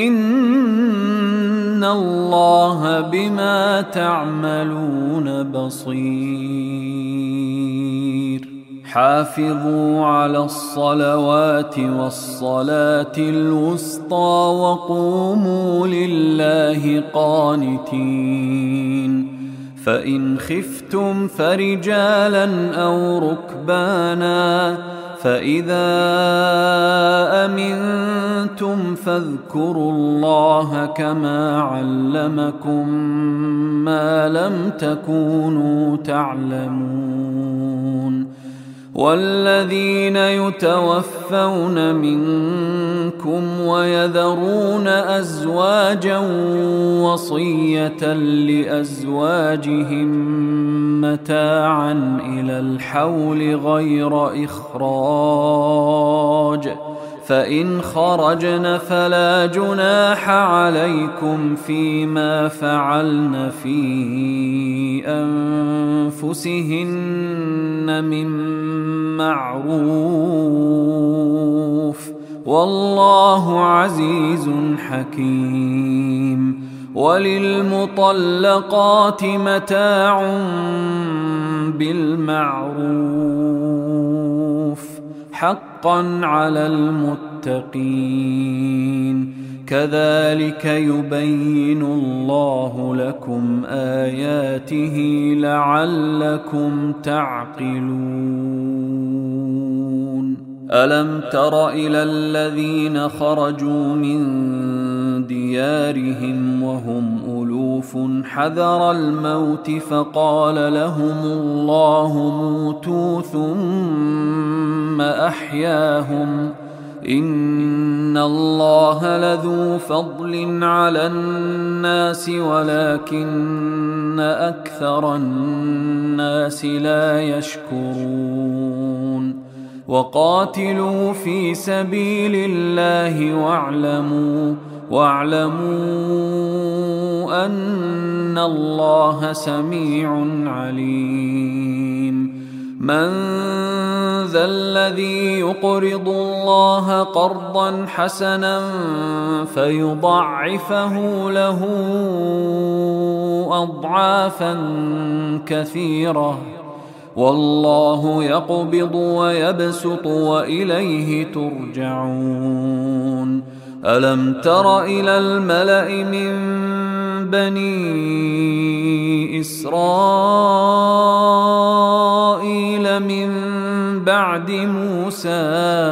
إن الله بما تعملون بصير. حافظوا على الصلوات والصلاة الوسطى وقوموا لله قانتين. فإن خفتم فرجالا أو ركبانا، فإذا أمنتم فاذكروا الله كما علمكم ما لم تكونوا تعلمون. والذين يتوفون منكم ويذرون أزواجا وصية لأزواجهم متاعا إلى الحول غير إخراج، فإن خرجن فلا جناح عليكم فيما فعلن في أنفسهن من معروف، والله عزيز حكيم. وللمطلقات متاع بالمعروف حقا على المتقين. كذلك يبين الله لكم آياته لعلكم تعقلون. ألم تر إلى الذين خرجوا من ديارهم وهم ألوف حذر الموت فقال لهم الله موتوا ثم أحياهم إن الله لذو فضل على الناس ولكن أكثر الناس لا يشكرون. وقاتلوا في سبيل الله واعلموا أن الله سميع عليم. من ذا الذي يقرض الله قرضا حسنا فيضاعفه له أضعافا كثيرة، والله يقبض ويبسط وإليه ترجعون. ألم تر إلى الملأ من بني إسرائيل من بعد موسى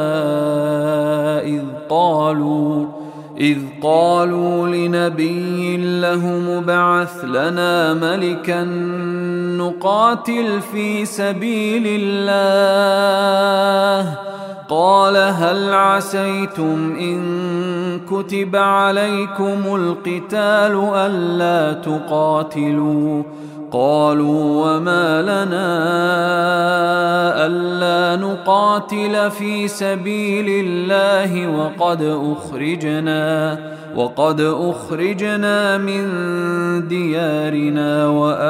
إذ قالوا لنبي له مبعث لنا ملكا نقاتل في سبيل الله، قال هل عسيتم إن كتب عليكم القتال ألا تقاتلوا، قالوا وما لنا ألا نقاتل في سبيل الله وقد أخرجنا من ديارنا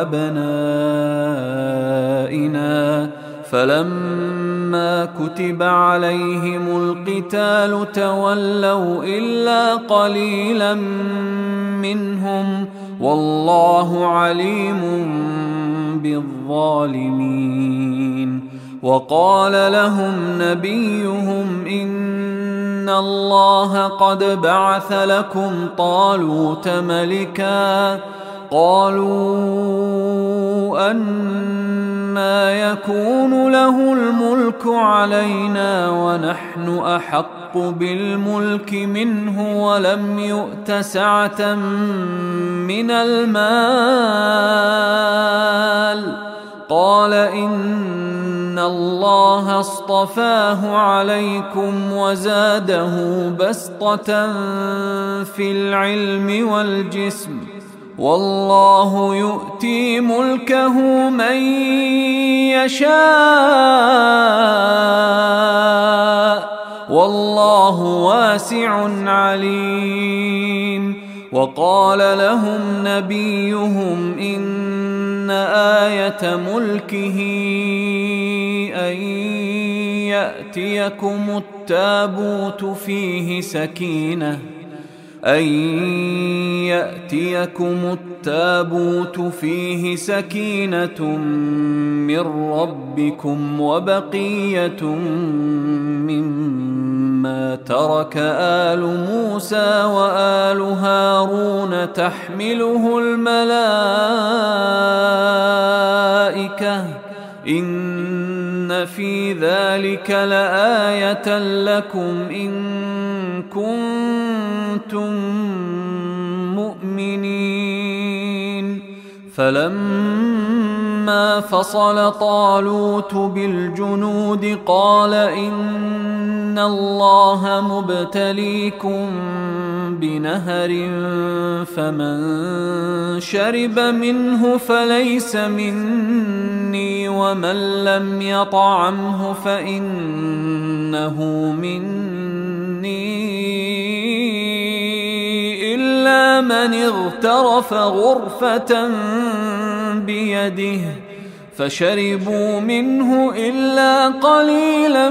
وأبنائنا فلما كتب عليهم القتال تولوا إلا قليلا منهم والله عليم بالظالمين. وقال لهم نبيهم إن الله قد بعث لكم طالوت ملكا قالوا أنى يكون له الملك علينا ونحن أحق بالملك منه ولم يؤت سعة من المال قال إن الله اصطفاه عليكم وزاده بسطة في العلم والجسم والله يؤتي ملكه من يشاء والله واسع عليم. وقال لهم نبيهم إن آية ملكه أن يأتيكم التابوت فيه سكينة من ربكم وبقية مما ترك آل موسى وآل هارون تحمله الملائكة إن في ذلك لآية لكم إن كنتم مؤمنين. فلما فصل طالوت بالجنود قال إن الله مبتليكم بنهر فمن شرب منه فليس مني ومن لم يطعمه فإنه مني إلا من اغترف غرفة بيده فشربوا منه إلا قليلا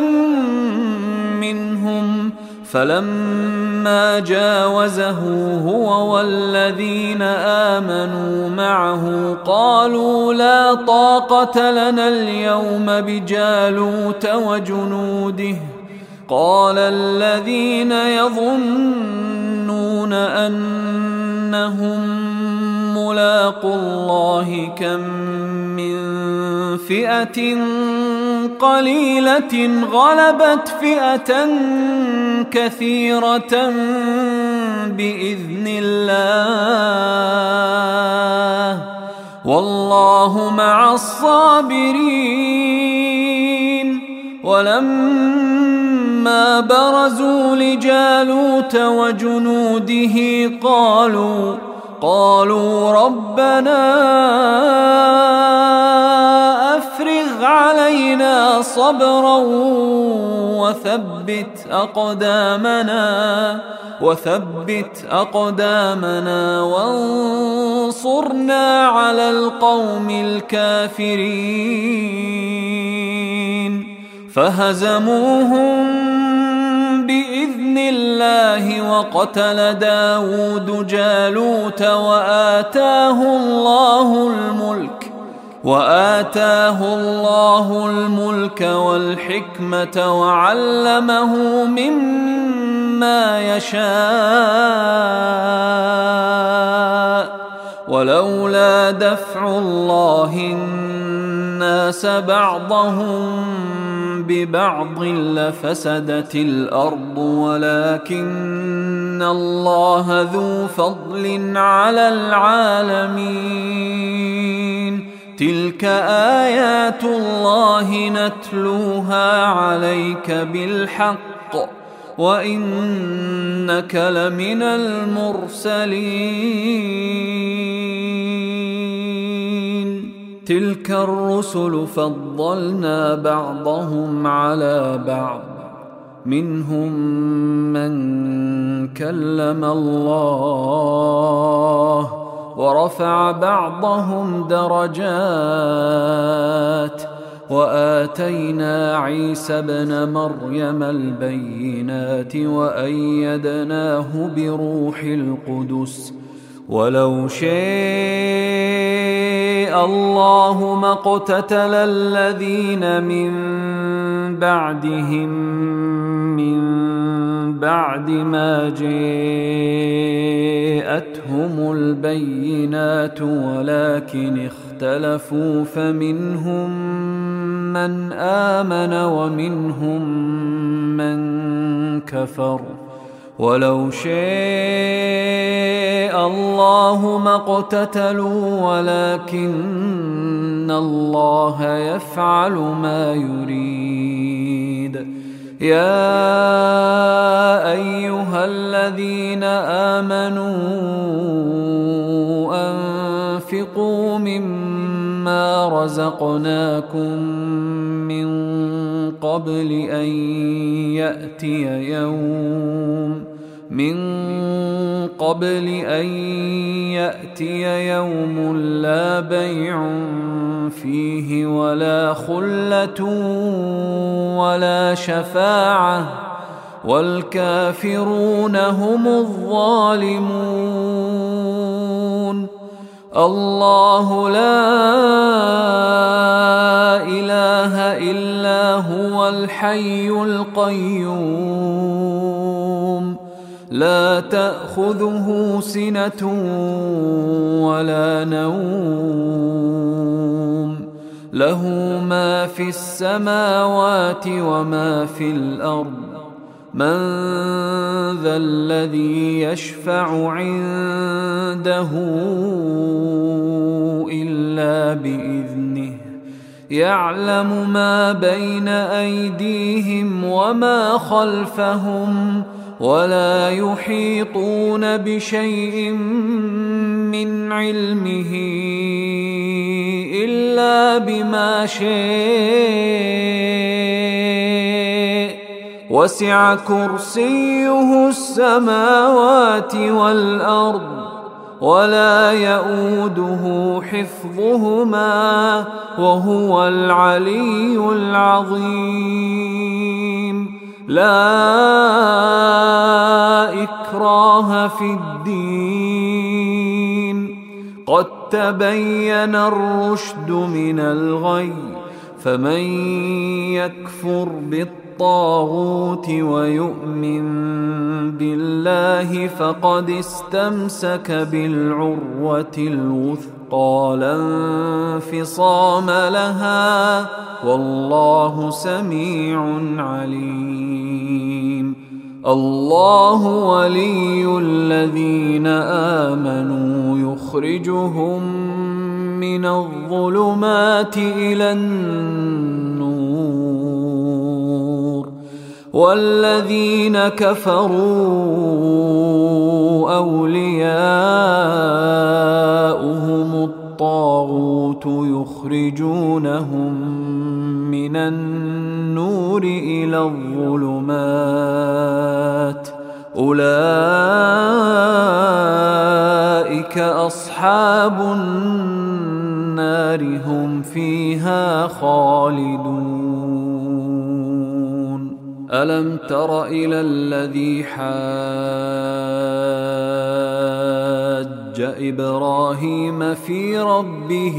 منهم فلما جاوزه هو والذين آمنوا معه قالوا لا طاقة لنا اليوم بجالوت وجنوده قال الذين يظنون أنهم ملاقو الله كم من فئة قليلة غلبت فئة كثيرة بإذن الله والله مع الصابرين. ولما برزوا لجالوت وجنوده قالوا ربنا أفرغ علينا صبرا وثبت أقدامنا وانصرنا على القوم الكافرين. فهزموهم بإذن الله وقتل داود جالوت وآتاه الله الملك والحكمة وعلمه مما يشاء ولولا دفع الله الناس بعضهم ببعض لفسدت الأرض ولكن الله ذو فضل على العالمين. تلك آيات الله نتلوها عليك بالحق وإنك لمن المرسلين. تلك الرسل فضلنا بعضهم على بعض منهم من كلم الله ورفع بعضهم درجات وآتينا عيسى ابن مريم البينات وأيدناه بروح القدس ولو شاء الله ما اقتتل الذين من بعدهم من بعد ما جاءتهم البينات ولكن اختلفوا فمنهم من آمن ومنهم من كفر ولو شاء الله ما اقتتلوا ولكن الله يفعل ما يريد يا أيها الذين آمنوا أنفقوا مما رزقناكم من قبل أن يأتي يوم لا بيع فيه ولا خلة ولا شفاعة والكافرون هم الظالمون الله لا إله إلا هو الحي القيوم لا تأخذه سنة ولا نوم له ما في السماوات وما في الأرض من ذا الذي يشفع عنده إلا بإذنه يعلم ما بين أيديهم وما خلفهم ولا يحيطون بشيء من علمه إلا بما شاء وسع كرسيه السماوات والأرض ولا يؤوده حفظهما وهو العلي العظيم لا إكراه في الدين قد تبين الرشد من الغي فمن يكفر بالطاغوت ويؤمن بالله فقد استمسك بالعروة الوثقى لا انفصام لها والله سميع عليم الله ولي الذين آمنوا يخرجهم من الظلمات إلى النور والذين كفروا أولياؤهم الطاغوت يخرجونهم من النور إلى الظلمات أولئك أصحاب النار هم فيها خالدون ألم تر إلى الذي حاج إبراهيم في ربه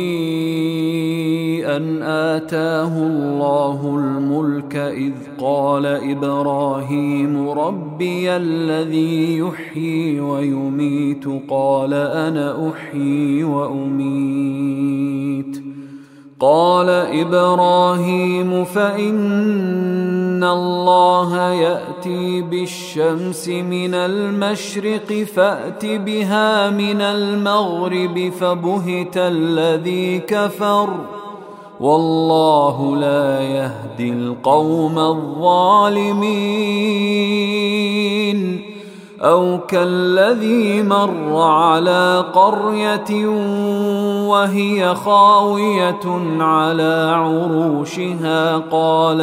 أن آتاه الله الملك إذ قال إبراهيم ربي الذي يحيي ويميت قال أنا أحيي وأميت قال إبراهيم فإن الله يأتي بالشمس من المشرق فأت بها من المغرب فبهت الذي كفر والله لا يهدي القوم الظالمين أو كالذي مر على قرية وهي خاوية على عروشها قال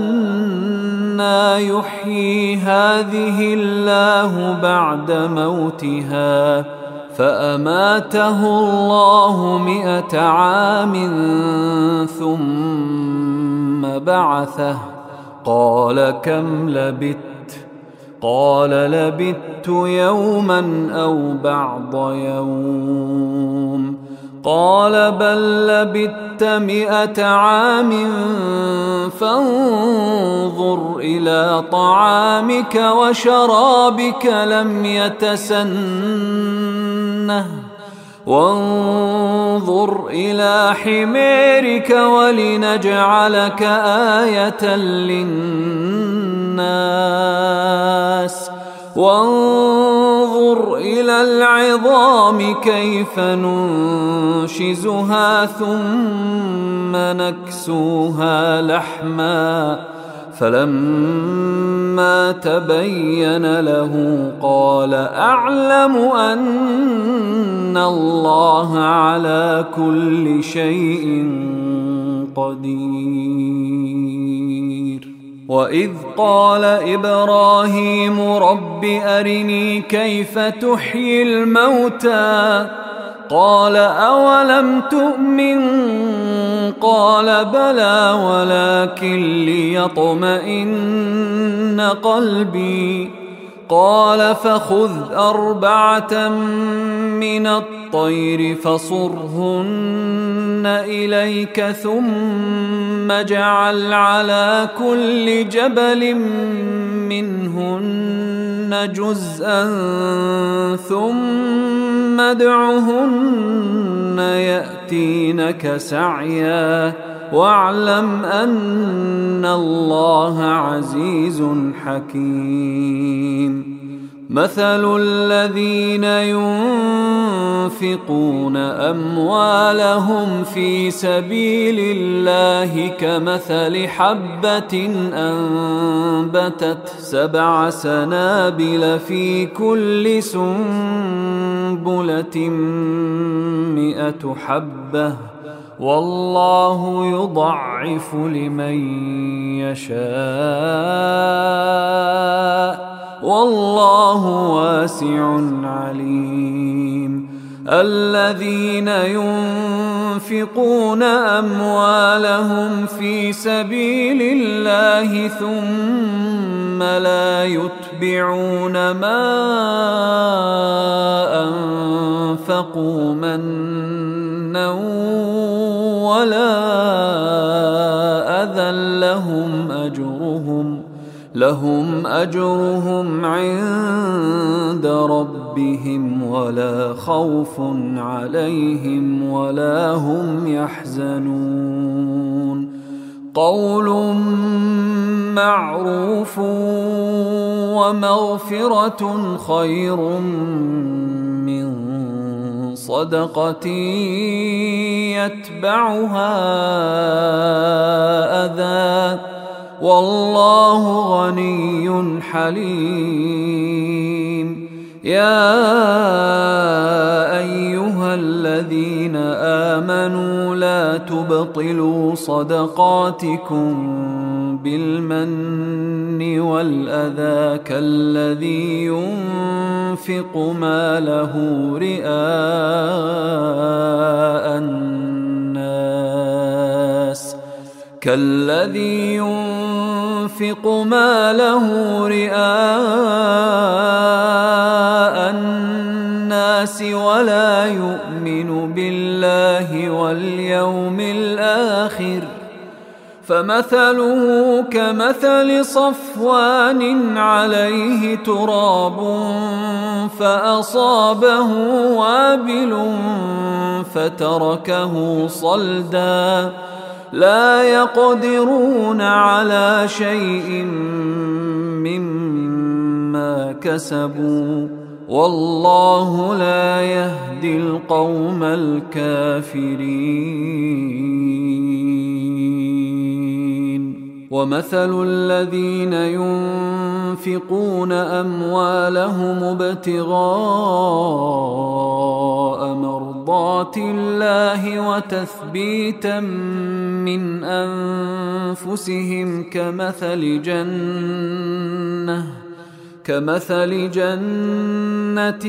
أنى يحيي هذه الله بعد موتها فأماته الله 100 عام ثم بعثه قال كم لبثت قال لبثت يوما أو بعض يوم قال بل لبثت 100 عام فانظر إلى طعامك وشرابك لم يتسنه وانظر إلى حميرك ولنجعلك آية للناس وانظر إلى العظام كيف ننشزها ثم نكسوها لحما فلما تبين له قال أعلم أن الله على كل شيء قدير. وإذ قال إبراهيم رب أرني كيف تحيي الموتى قال أولم تؤمن قال بلى ولكن ليطمئن قلبي قال فخذ 4 من الطير فصرهن إليك ثم اجعل على كل جبل منهن جزءا ثم ادعهن يأتينك سعيا واعلم أن الله عزيز حكيم. مثل الذين ينفقون أموالهم في سبيل الله كمثل حبة أنبتت 7 سنابل في كل سنبلة 100 حبة والله يضعف لمن يشاء والله واسع عليم. الذين ينفقون أموالهم في سبيل الله ثم لا يتبعون ما أنفقوا منا ولا أذى لهم أجرهم عند ربهم ولا خوف عليهم ولا هم يحزنون. قول معروف ومغفرة خير من صدقة يتبعها أذى والله غني حليم. يا أيها الذين آمنوا لا تبطلوا صدقاتكم بالمن والأذى كالذي ينفق ماله رئاء الناس ولا يؤمن بالله واليوم الآخر فمثله كمثل صفوان عليه تراب فأصابه وابل فتركه صلدا لا يقدرون على شيء مما كسبوا والله لا يهدي القوم الكافرين. ومثل الذين ينفقون أموالهم ابتغاء مرضات الله وتثبيتا من أنفسهم كمثل جنة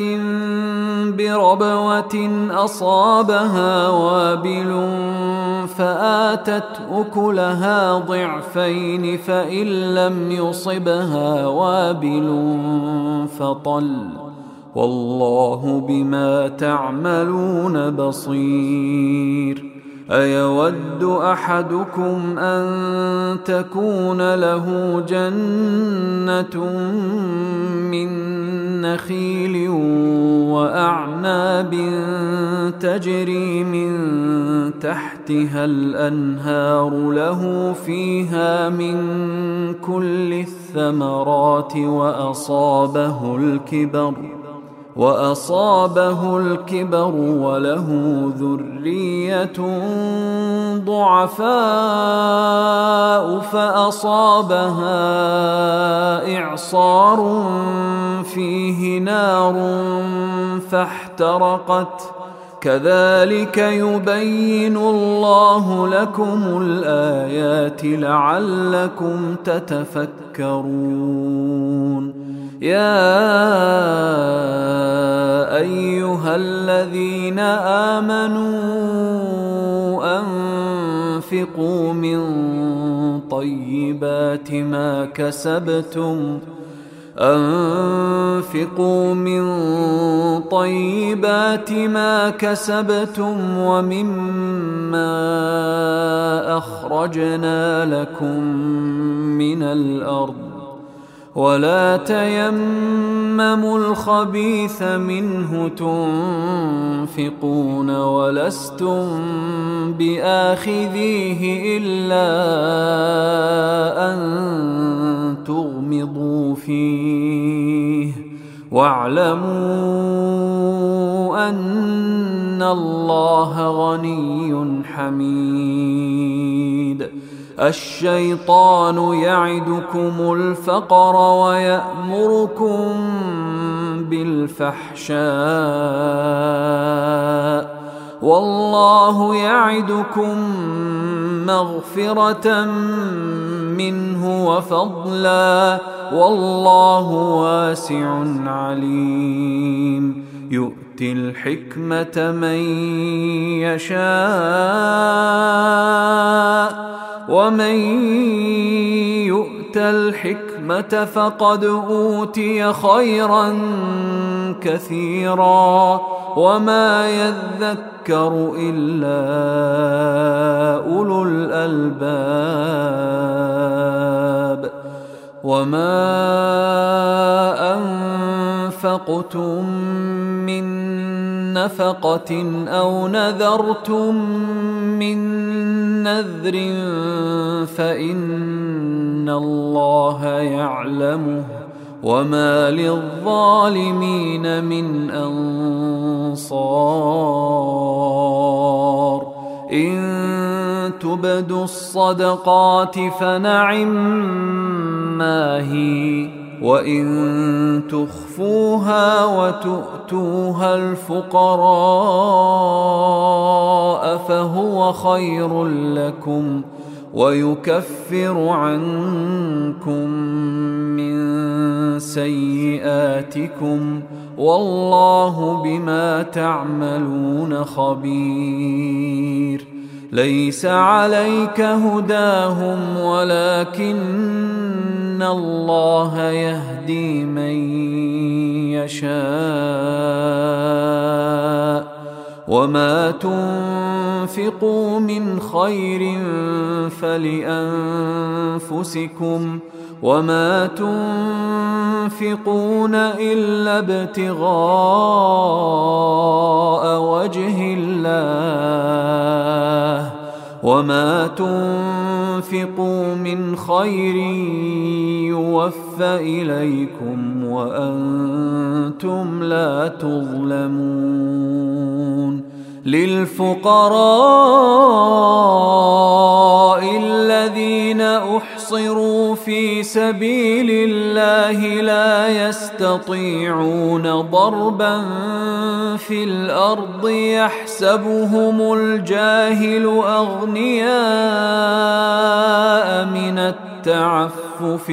بربوة أصابها وابل فآتت أكلها ضعفين فإن لم يصبها وابل فطل والله بما تعملون بصير. أيود أحدكم أن تكون له جنة من نخيل وأعناب تجري من تحتها الأنهار له فيها من كل الثمرات وأصابه الكبر وله ذرية ضعفاء فأصابها إعصار فيه نار فاحترقت كذلك يبين الله لكم الآيات لعلكم تتفكرون. يا أيها الذين آمنوا أنفقوا من طيبات ما كسبتم ومما أخرجنا لكم من الأرض ولا تيمموا الخبيث منه تنفقون ولستم بآخذيه إلا أن تغمضوا فيه واعلموا أن الله غني حميد. الشيطان يعدكم الفقر ويأمركم بالفحشاء والله يعدكم مغفرة منه وفضلا والله واسع عليم. يؤتي الحكمة من يشاء ومن يؤت الحكمة فقد أوتي خيرا كثيرا وما يذكر إلا أولو الألباب. وما أنفقتم من نفقة أو نذرتم من نذر فإن الله يعلمه وما للظالمين من أنصار. إن تبدوا الصدقات فنعما هي وإن تخفوها وتؤتوها الفقراء فهو خير لكم ويكفر عنكم من سيئاتكم والله بما تعملون خبير. ليس عليك هداهم ولكن الله يهدي من يشاء وما تنفقوا من خير فلأنفسكم وما تنفقون إلا ابتغاء وجه الله وما تنفقوا من خير يوفى إليكم وأنتم لا تظلمون. للفقراء الذين أحصروا في سبيل الله لا يستطيعون ضربا في الأرض يحسبهم الجاهل أغنياء من التعفف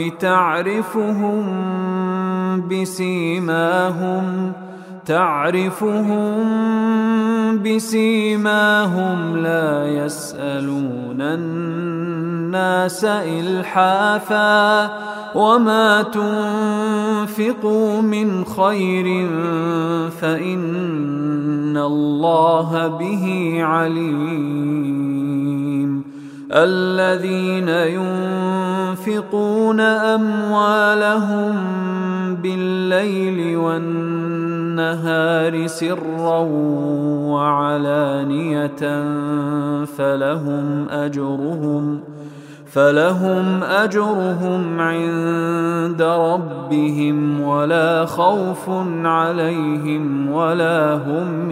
تعرفهم بسيماهم لا يسألون الناس إلحافا وما تنفقوا من خير فإن الله به عليم الذين ينفقون أموالهم بالليل والنهار سرا وعلانية فلهم أجرهم عند ربهم ولا خوف عليهم ولا هم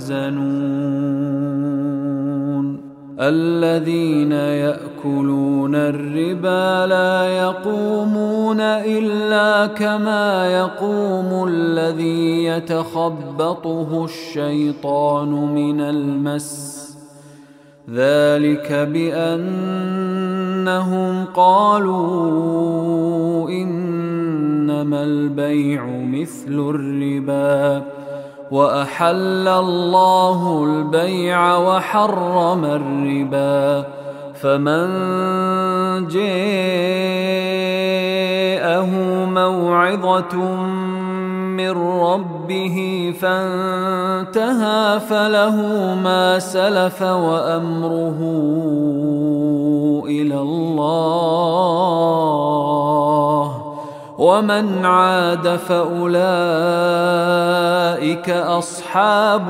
يحزنون الذين يأكلون الربا لا يقومون إلا كما يقوم الذي يتخبطه الشيطان من المس ذلك بأنهم قالوا إنما البيع مثل الربا وأحل الله البيع وحرم الربا فمن جاءه موعظة من ربه فانتهى فله ما سلف وأمره إلى الله ومن عاد فأولئك أصحاب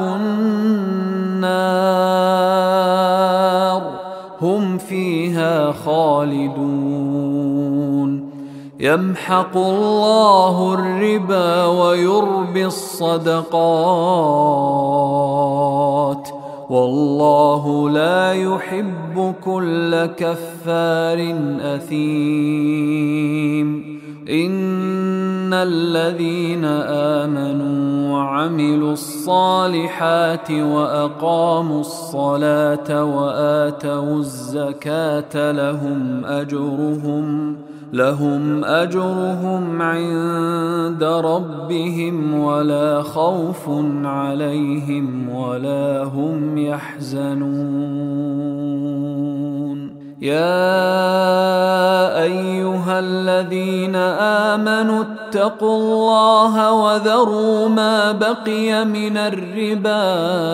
النار هم فيها خالدون يمحق الله الربا ويربي الصدقات والله لا يحب كل كفار أثيم إن الذين آمنوا وعملوا الصالحات وأقاموا الصلاة وآتوا الزكاة لهم أجرهم عند ربهم ولا خوف عليهم ولا هم يحزنون يا أيها الذين آمنوا اتقوا الله وذروا ما بقي من الربا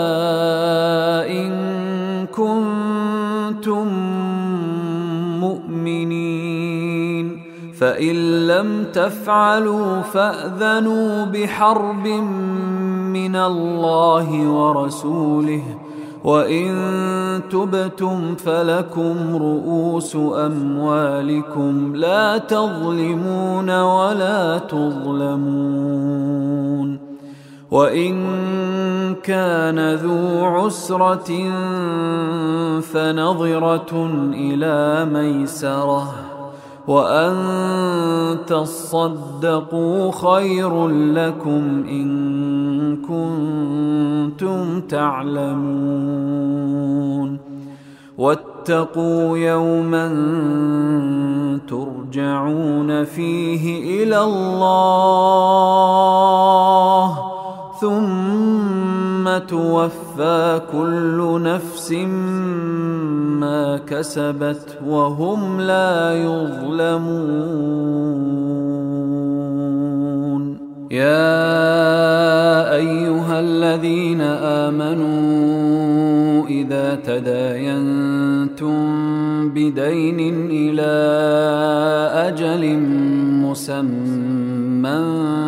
إن كنتم مؤمنين فإن لم تفعلوا فأذنوا بحرب من الله ورسوله وإن تبتم فلكم رؤوس أموالكم لا تظلمون ولا تظلمون وإن كان ذو عسرة فنظرة إلى ميسرة وأن تصدقوا خير لكم إن كنتم تعلمون واتقوا يوما ترجعون فيه إلى الله ثم توفى كل نفس ما كسبت وهم لا يظلمون يا أيها الذين آمنوا إذا تداينتم بدين إلى أجل مسمى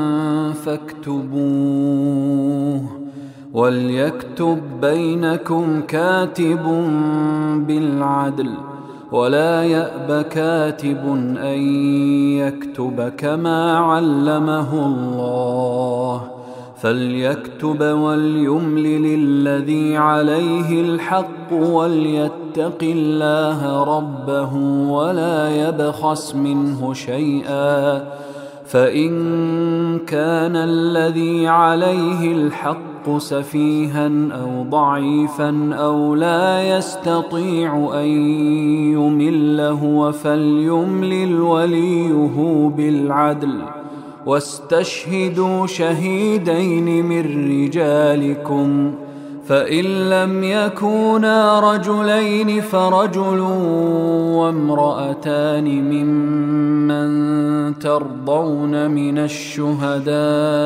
فاكتبوه وليكتب بينكم كاتب بالعدل ولا يأب كاتب أن يكتب كما علمه الله فليكتب وليملل الذي عليه الحق وليتق الله ربه ولا يبخس منه شيئا، فإن كان الذي عليه الحق سفيها أو ضعيفا أو لا يستطيع أن يمل هو فليملل وليه بالعدل، واستشهدوا شهيدين من رجالكم، فإن لم يكونا رجلين فرجل وامرأتان ممن ترضون من الشهداء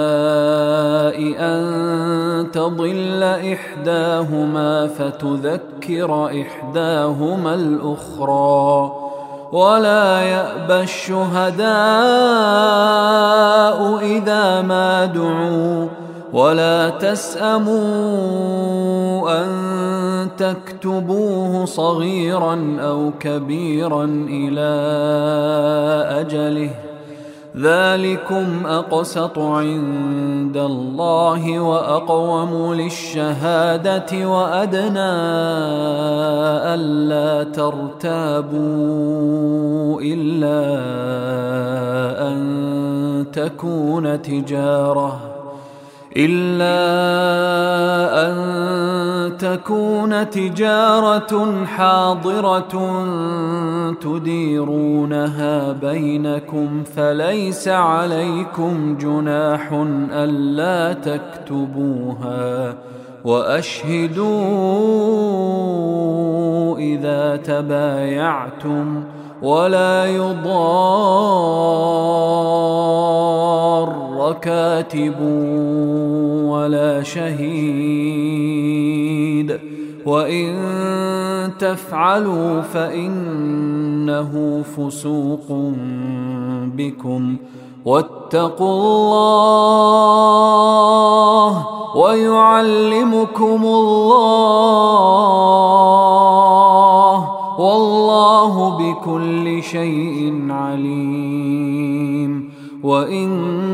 أن تضل إحداهما فتذكر إحداهما الأخرى، ولا يأبى الشهداء إذا ما دعوا، ولا تسأموا أن تكتبوه صغيرا أو كبيرا إلى أجله، ذلكم أقسط عند الله وأقوم للشهادة وأدنى ألا ترتابوا إلا أن تكون تجارة حاضرة تديرونها بينكم فليس عليكم جناح ألا تكتبوها، وأشهدوا إذا تبايعتم، ولا يضار كاتب ولا شهيد، وإن تفعلوا فإنه فسوق بكم، واتقوا الله ويعلمكم الله، والله بكل شيء عليم. وإن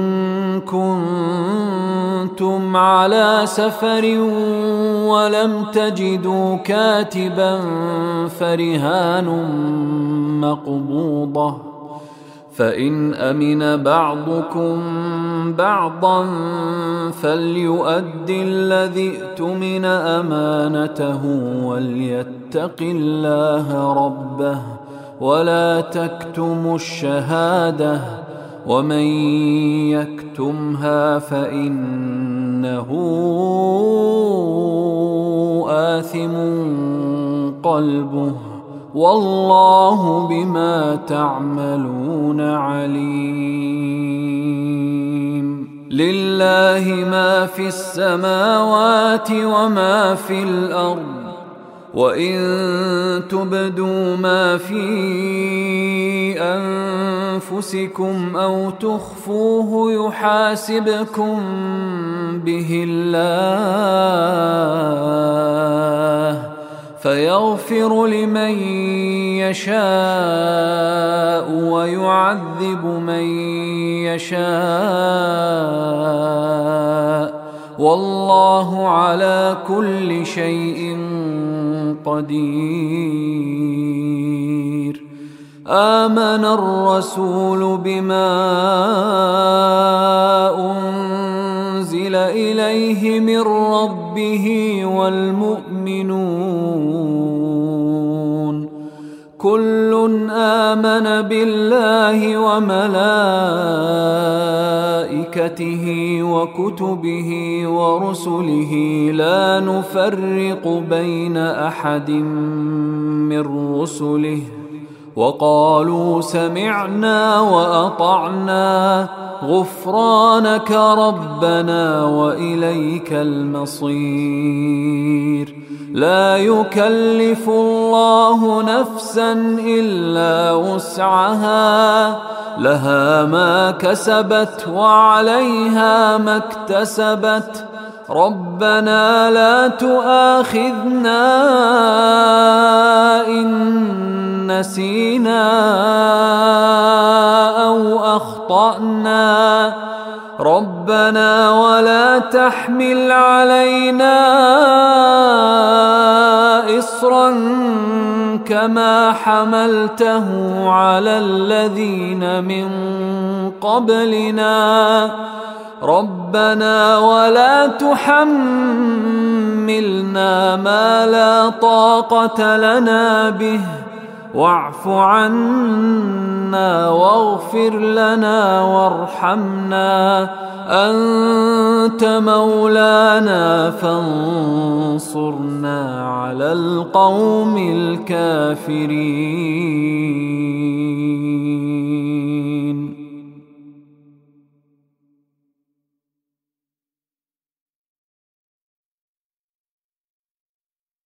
كنتم على سفر ولم تجدوا كاتبا فرهان مقبوضة، فإن أمن بعضكم بعضا فليؤد الذي ائتمن أمانته وليتق الله ربه ولا تكتموا الشهادة، ومن يكتمها فإنه آثم قلبه، والله بما تعملون عليم. لله ما في السماوات وما في الأرض، وإن تبدوا ما في أنفسكم أو تخفوه يحاسبكم به الله، فيغفر لمن يشاء ويعذب من يشاء، والله على كل شيء قدير. آمن الرسول بما أنزل إليه من ربه والمؤمنون كل آمن بالله وملائكته وكتبه ورسله لا نفرق بين أحد من رسله، وقالوا سمعنا وأطعنا غفرانك ربنا وإليك المصير. لا يكلف الله نفسا إلا وسعها، لها ما كسبت وعليها ما اكتسبت، ربنا لا تؤاخذنا إن نسينا أو أخطأنا، ربنا ولا تحمل علينا إصرا كما حملته على الذين من قبلنا ربنا ولا تحملنا ما لا طاقة لنا به واعف عنا واغفر لنا وارحمنا أنت مولانا فانصرنا على القوم الكافرين.